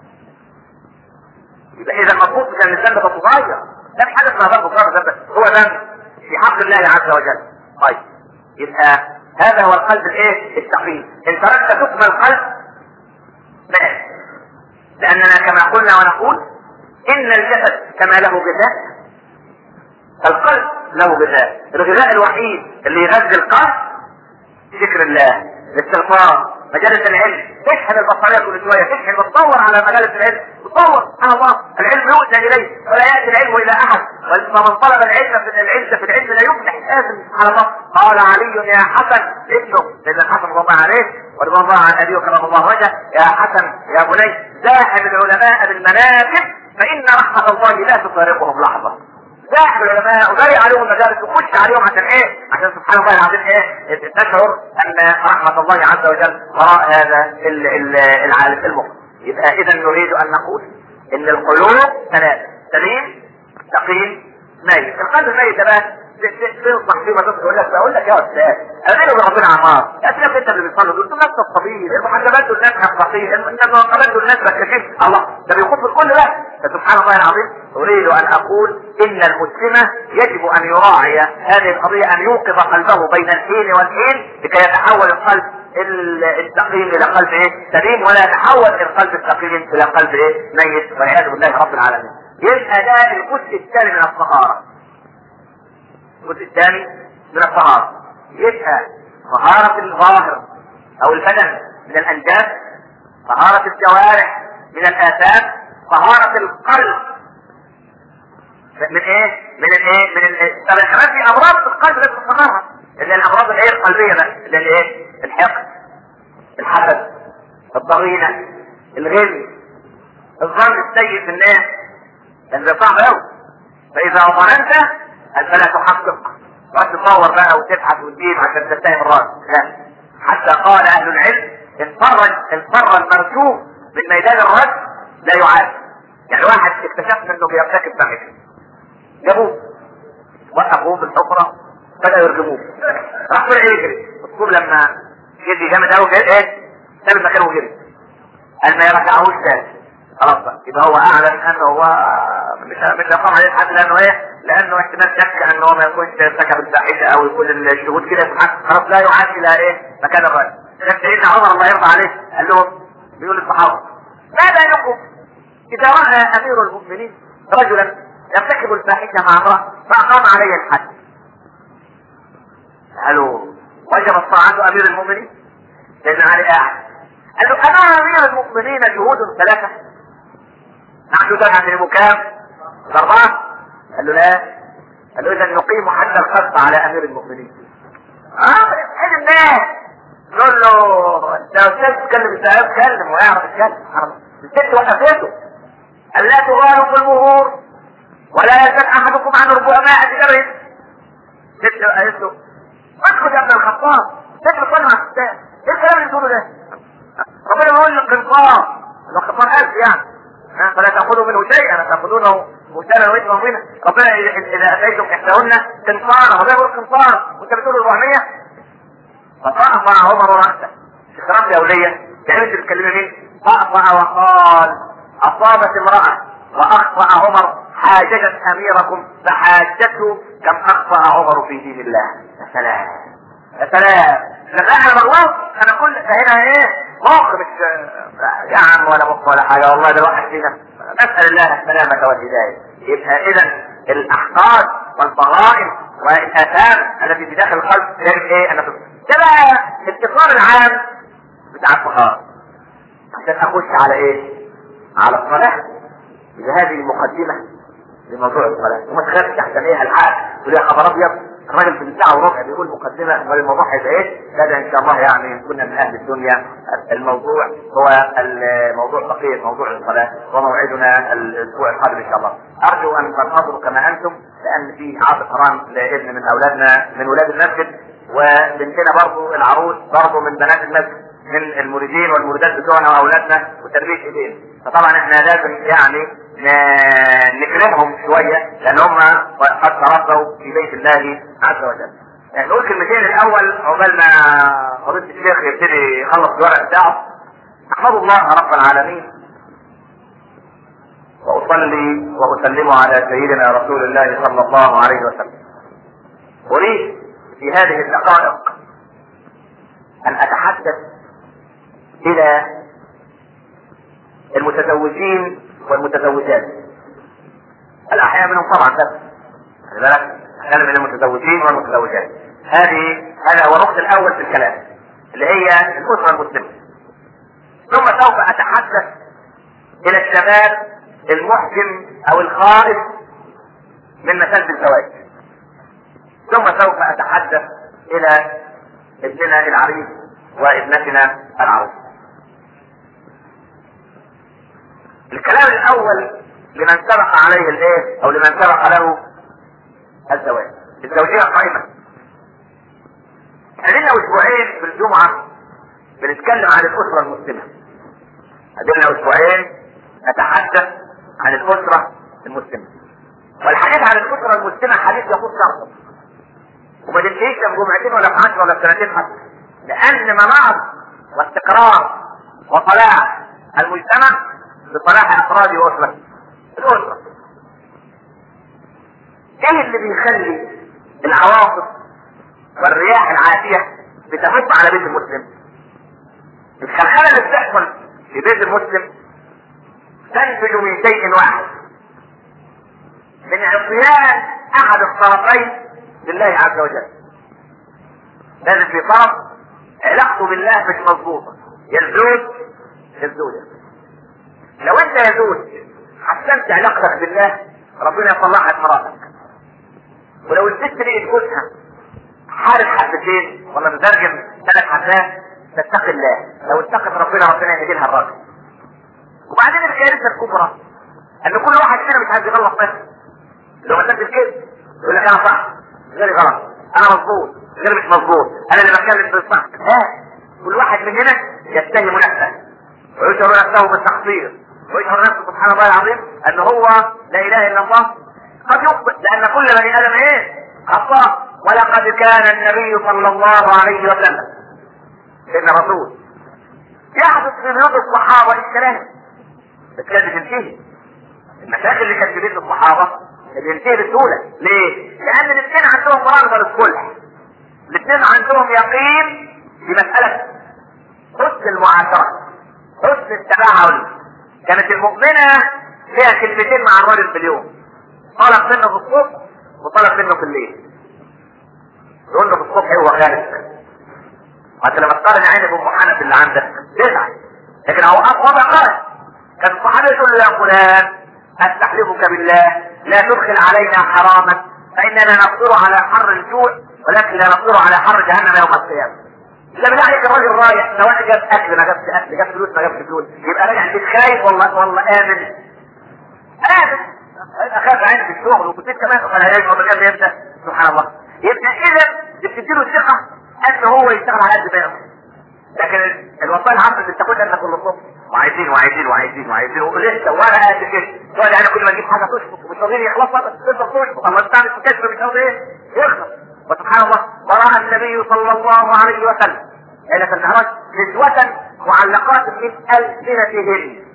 يبقى اذا المفروض كان الذنب ده صغير، ده مش حاجه اسمها ذنب صغير، ذنب هو ذنب في حق الله عز وجل. طيب يبقى هذا هو القلب الايه؟ السقيم. ان تركت حكم القلب مات، لاننا كما قلنا ونقول ان الجسد كما له غذاء القلب له غذاء. الغذاء الوحيد اللي يغذي القلب ذكر الله، الاستغفار، مجالس العلم. تشحن البصرية كل شوية، تشحن بتدور على مجالس العلم، بتدور سبحان الله. العلم يؤتى اليه ولا ياتي العلم الى احد، ومن طلب العلم في العلم في العلم لا يفلح. لازم سبحان الله. قال علي يا حسن ابنه سيدنا الحسن رضي الله عليه ورضي الله عن ابيه كرم الله وجهه، يا حسن يا بني زاحم العلماء بالمناكب فان رحمة الله لا تفارقهم لحظة. زاحم العلماء وداري عليهم المجالس وخش عليهم عشان ايه؟ عشان سبحان الله العظيم ايه؟ تشعر ان رحمة الله عز وجل وراء هذا العالم المخلص. يبقى اذا نريد ان نقول ان القلوب ثلاثة: سليم، سقيم، ميت. القلب الميت ده بقى تنصح فيه ما تقول لك بقول لك يا استاذ انا بيني وبين ربنا عمار، يا سيدي انت اللي بتصلي دول الناس الطبيعي المحجبات دول ناس حقيقيين، المنقبات دول ناس بكاشين، الله ده بيخوف الكل ده. فسبحان الله العظيم اريد ان اقول ان المسلم يجب ان يراعي هذه القضيه، ان يوقظ قلبه بين الحين والحين لكي يتحول القلب السقيم الى قلب ايه؟ سليم، ولا يتحول القلب السقيم الى قلب ايه؟ ميت والعياذ بالله رب العالمين. يبقى ده الجزء الثاني من الطهاره. الجزء الثاني من الطهارة يبقى طهارة الظاهر او البدن من الانجاز، طهارة الجوارح من الآثام، طهارة القلب من ايه؟ من الايه؟ من الايه؟ طب الحماس في امراض في القلب لازم تطهرها، اللي الامراض الايه القلبية بقى اللي الايه؟ الحقد، الحسد، الضغينة، الغل، الظن السيء في الناس، لان ده صعب قوي. فاذا ظننت فلا تحقق، تقعد تدور بقى وتبحث وتجيب عشان تتهم الراس، لا حتى قال اهل العلم ان فر ان فر المرجوف من ميدان الرجل لا يعاد. يعني واحد اكتشفنا انه بيرتكب فاحشه، جابوه وقفوه في الحفره بدأوا يرجموه، راح طلع يجري الطول لما يجي جامد قوي ايه ساب مكانه وجري، قال ما يرجعوش تاني خلاص بقى. يبقى هو اعلن انه هو مش مش هيقام عليه الحد لانه ايه؟ لانه احتمال شك انه هو ما يكونش ارتكب الفاحشه او يكون الشهود كده يسمح خلاص لا يعاد الى ايه؟ مكان الرجل. لكن سيدنا عمر الله يرضى عليه قال لهم بيقول للصحابه ما بالكم اذا راى امير المؤمنين رجلا يرتكب الفاحشه مع امراه فاقام عليه الحد، قالوا وجبت طاعة امير المؤمنين؟ سيدنا علي قاعد قال له انا امير المؤمنين شهود ثلاثة نحن سبعة لمكام اربعة؟ قال له لا. قال له اذا نقيم حد القذف على امير المؤمنين. اه حلم الناس نقول له انت استاذ تتكلم ازاي؟ اتكلم ويعرف يتكلم. الست وقفته قال لا تغالوا في المهور ولا يسال احدكم عن ربع ماء بجره. ست قالت له ادخل يا ابن الخطاب ست بتكلم على الستات ايه الكلام اللي بتقوله ده؟ ربنا يقول القنطار الخطاب الف يعني فلا تاخذوا منه شيئا تاخذونه مهتلا واثما مبينا. ربنا اذا اتيتم احداهن قنطارا ربنا يقول قنطار وانت بتقول اربعمية. فطأطأ عمر رأسه اكرام دولية يعني انت بتكلمي مين؟ طأطأ وقال اصابت امرأة واخطأ عمر حاججت اميركم فحاجته كم اخطأ عمر في دين الله. يا سلام يا سلام. لما انا بغلط انا كل هنا ايه مخ مش يا عم ولا مخ ولا حاجه والله ده الواحد فينا نسال الله السلامه والهدايه. يبقى اذا الاحقاد والضغائن والاثام التي في داخل القلب يجب ايه ان تكون. ده بقى الاتصال العام بتاع الفقهاء عشان اخش على ايه؟ على الصلاه. اذا هذه المقدمه لموضوع الصلاه وما تخافش احسن ايه الحق تقول يا خبر ابيض الراجل في الساعه وربع بيقول مقدمه والموضوع هيبقى ايه؟ هذا ان شاء الله يعني كنا من اهل الدنيا. الموضوع هو الموضوع بقيه موضوع الصلاه وموعدنا الاسبوع القادم ان شاء الله. ارجو ان تنتظروا كما انتم لان في عاطف حرام لابن من اولادنا من ولاد المسجد وبنتنا برضه العروس برضه من بنات المسجد من المريدين والمريدات بتوعنا واولادنا وتربيه ايدين. فطبعا احنا لازم يعني نكرمهم شويه لان هم قد تربوا في بيت الله عز وجل. يعني نقول كلمتين الاول عقبال ما فضيله الشيخ يبتدي يخلص الورق بتاعه. احمد الله رب العالمين واصلي واسلم على سيدنا رسول الله صلى الله عليه وسلم. اريد في هذه الدقائق ان اتحدث الى المتزوجين والمتزوجات. الاحياء منهم طبعا بس خلي بالك اتكلم عن المتزوجين والمتزوجات. هذه هذا هو النقطة الاول في الكلام اللي هي الاسرة المسلمة. ثم سوف اتحدث الى الشباب المحجم او الخائف من مسألة الزواج. ثم سوف اتحدث الى ابننا العريس وابنتنا العروس. الكلام الاول لمن سبق عليه الايه او لمن سبق له الزواج الزوجية قائمة. عندنا اسبوعين في الجمعة بنتكلم عن الاسرة المسلمة. عندنا اسبوعين نتحدث عن الاسرة المسلمة. والحديث عن الاسرة المسلمة حديث يخص شرطه وما تنتهيش في جمعتين ولا في عشر ولا في سنتين حتى لان مناط واستقرار وصلاح المجتمع بصلاح افراد واسرة الاسرة. ايه اللي بيخلي العواصف والرياح العاتية بتهب على بيت المسلم؟ الخلخلة اللي بتحصل في بيت المسلم تنتج من شيء واحد من عصيان احد الطرفين لله عز وجل. لازم في طرف علاقته بالله مش مظبوطة يا الزوج يا الزوجة. لو انت يا زوج حسنت علاقتك بالله ربنا يطلع لك مراتك. ولو الست لقيت جوزها حارب حبتين ولا مترجم ثلاث حبات تتقي الله لو اتقت ربنا ربنا يهدي لها الراجل. وبعدين الكارثه الكبرى ان كل واحد فينا مش عايز يغلط نفسه. لو مسكت الكذب يقول لك انا صح غيري غلط انا مظبوط غيري مش مظبوط انا اللي بتكلم في الصح. لا كل واحد مننا يتهم نفسه ويشعر نفسه بالتقصير ويشعر نفسه سبحان الله العظيم ان هو لا اله الا الله. قد يخطئ لان كل بني ادم ايه؟ خطاء. ولقد كان النبي صلى الله عليه وسلم ان رسول يحدث في بيوت الصحابه الكلام بس كانت بتنتهي. المشاكل اللي كانت في بيت الصحابه بتنتهي بسهوله. ليه؟ لان الاثنين عندهم رغبه للصلح، الاثنين عندهم يقين في مساله حسن المعاشره، حسن التباعد. كانت المؤمنه فيها كلمتين مع الرجل في اليوم، طلب منه في الصبح وطلب منه في الليل. يقول له في الصبح هو خارج، وانت لما تقارن عيني بام حنف اللي عندك تزعل، لكن هو اقوى خارج. كان الصحابي يقول له يا فلان استحلفك بالله لا تدخل علينا حراما فاننا نقدر على حر الجوع ولكن لا نقدر على حر جهنم يوم القيامه. لا بالله عليك الراجل رايح سواء جاب اكل ما جابش اكل، جاب فلوس ما جابش فلوس، يبقى راجع بيت خايف والله والله امن امن اخاف عيني في الشغل وكنت كمان ولا هيجي ولا جاب امتى؟ سبحان الله. يبقى اذا بتديله الثقه ان هو يشتغل على قد ما يقدر. لكن الوصايا العامه اللي بتاخدها انك كل الصبح وعايزين وعايزين وعايزين وعايزين ولسه وانا قاعد كده تقعد يعني كل ما تجيب حاجه تشفط ومش راضيين يخلصها بس تقدر تشفط. الله بتعمل في كشف مش راضي ايه؟ يخلص. وسبحان الله وراى النبي صلى الله عليه وسلم ليله المعراج نسوة معلقات من السنتهن.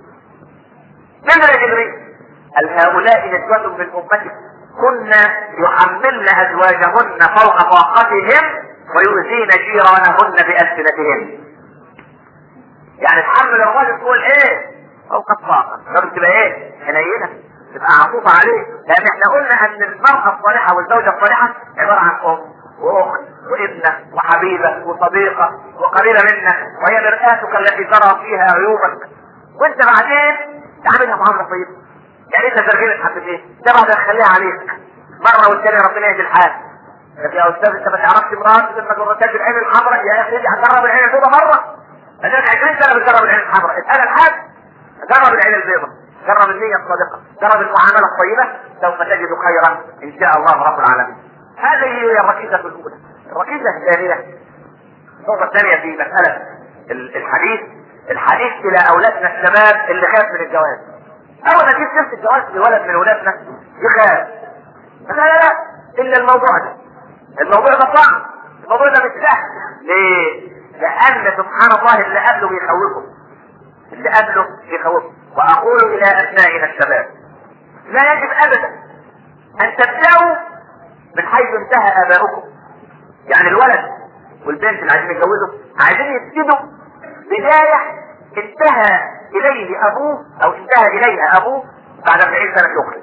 من يا جبريل؟ قال هؤلاء نسوة من امتك كنا يحملن ازواجهن فوق طاقتهم ويؤذين جيرانهن بألسنتهن. يعني تحمل الراجل تقول ايه؟ فوق الطاقة. لازم تبقى ايه؟ حنينة، تبقى عطوفة عليه، لان احنا قلنا ان المرأة الصالحة والزوجة الصالحة عبارة عن ام واخت وابنة وحبيبة وصديقة وقريبة منك، وهي مرآتك التي ترى فيها عيوبك، وانت بعدين تعاملها معاملة طيبة. يعني انت ترجمة حبتين ده بعد تخليها عليك مرة والتانية ربنا يهدي الحال. يا استاذ انت ما تعرفش مراتب لما جربتها بالعين الحمراء يا اخي هتجرب العين البيضاء مره. انا عشرين سنه بتجرب العين الحمراء، اسال الحاج جرب العين البيضاء، جرب النيه الصادقه، جرب المعامله الطيبه، سوف تجد خيرا ان شاء الله رب العالمين. هذه هي الركيزه الاولى. الركيزه الثانيه النقطه الثانيه في مساله الحديث الحديث الى اولادنا الشباب اللي خاف من الجواز. اول ما تجيب سيره الجواز لولد من اولادنا يخاف. لا لا لا الا الموضوع ده الموضوع ده صعب، الموضوع ده مش سهل. ليه؟ لأن سبحان الله اللي قبله بيخوفه، اللي قبله بيخوفه. وأقول إلى أبنائنا الشباب لا يجب أبدا أن تبدأوا من حيث انتهى آباؤكم. يعني الولد والبنت اللي عايزين يتجوزوا عايزين يبتدوا بداية انتهى إليه أبوه أو انتهى إليها أبوه بعد أربعين سنة شغل.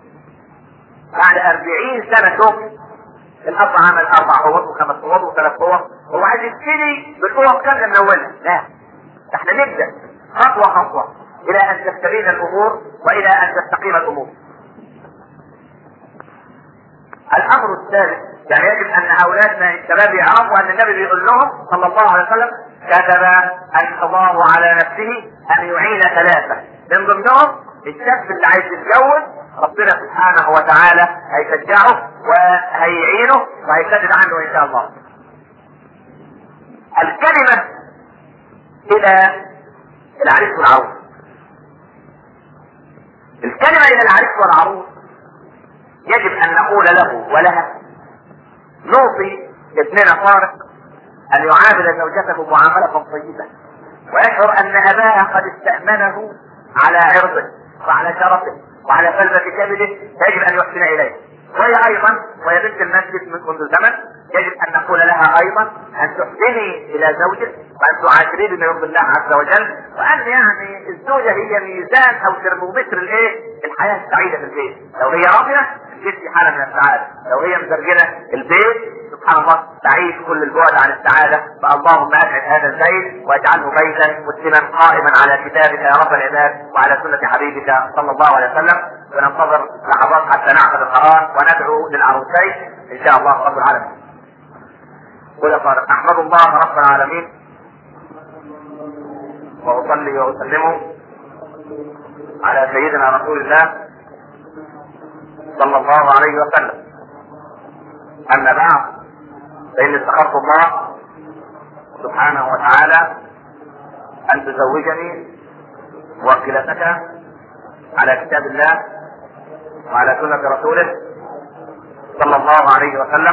بعد أربعين سنة شغل الاب عمل اربع قوات وخمس قوات وثلاث قوات، هو عايز يبتدي بالقوه كامله من اولها. لا، احنا نبدا خطوه خطوه الى ان تستبين الامور والى ان تستقيم الامور. الامر الثالث يعني يجب ان اولادنا الشباب يعرفوا ان النبي بيقول لهم صلى الله عليه وسلم كتب القضاء على نفسه ان يعين ثلاثه، من ضمنهم الشاب اللي عايز يتجوز ربنا سبحانه وتعالى هيشجعه وهيعينه وهيسدد عنه ان شاء الله. الكلمة الى العريس والعروس، الكلمة الى العريس والعروس يجب ان نقول له ولها نوصي ابننا طارق ان يعامل زوجته معاملة طيبة ويشعر ان اباها قد استأمنه على عرضه وعلى شرفه وعلى فلذة كبده، فيجب ان يحسن اليه. وهي ايضا وهي بنت المسجد من منذ زمن يجب ان نقول لها ايضا ان تحسني الى زوجك وان تعاشريه بما يرضي الله عز وجل، وان يعني الزوجه هي ميزان او ترمومتر الايه؟ الحياه السعيده في البيت. لو هي راضيه البيت في حاله من السعاده، لو هي مزرجله البيت سبحان الله تعيش كل البعد عن السعاده. فاللهم اسعد هذا البيت واجعله بيتا مسلما قائما على كتابك يا رب العباد وعلى سنه حبيبك صلى الله عليه وسلم. وننتظر لحظات حتى نعقد القرار وندعو للعروسين ان شاء الله رب العالمين. قل قال احمد الله رب العالمين واصلي واسلم على سيدنا رسول الله صلى الله عليه وسلم. اما بعد فان استخرت الله سبحانه وتعالى أن تزوجني موكلتك على كتاب الله وعلى سنة رسوله صلى الله عليه وسلم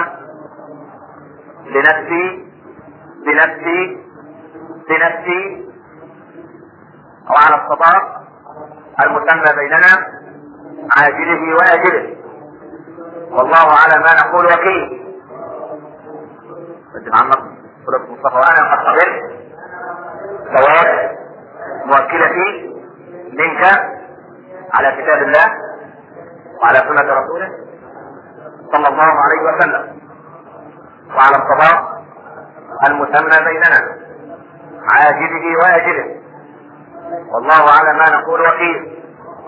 بنفسي بنفسي بنفسي وعلى الصداق المسمى بيننا عاجله وآجله، والله على ما نقول وكيل. قدم عمك سورة مصطفى وأنا قد قبلت زواج موكلتي منك على كتاب الله وعلى سنة رسوله صلى الله عليه وسلم وعلى الصداق المسمى بيننا عاجله وآجله، والله على ما نقول وكيل.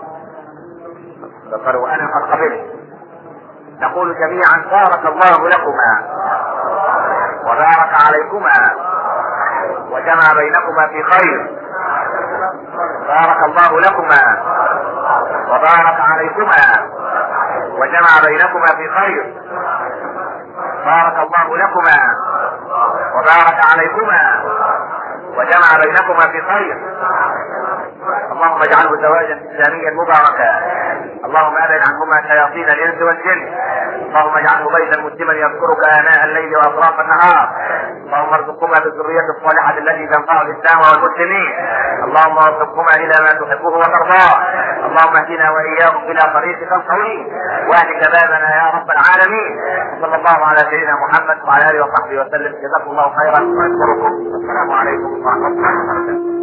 ذكر وأنا قد قبلت. نقول جميعا بارك الله لكما وبارك عليكما وجمع بينكما في خير. بارك الله لكما وبارك عليكما وجمع بينكما في خير. بارك الله لكما وبارك عليكما وجمع بينكما في خير. اللهم اجعله زواجا اسلاميا مباركا. اللهم ابعد عنهما شياطين الانس والجن. اللهم اجعله بيتا مسلما يذكرك اناء الليل واطراف النهار. اللهم ارزقهما بالذريه الصالحه التي تنفع الاسلام والمسلمين. اللهم ارزقهما الى ما تحبه وترضاه. اللهم اهدنا واياهم الى طريقك القويم واهد شبابنا يا رب العالمين. صلى الله على سيدنا محمد وعلى اله وصحبه وسلم. جزاكم الله خيرا واشكركم. السلام عليكم ورحمه الله وبركاته.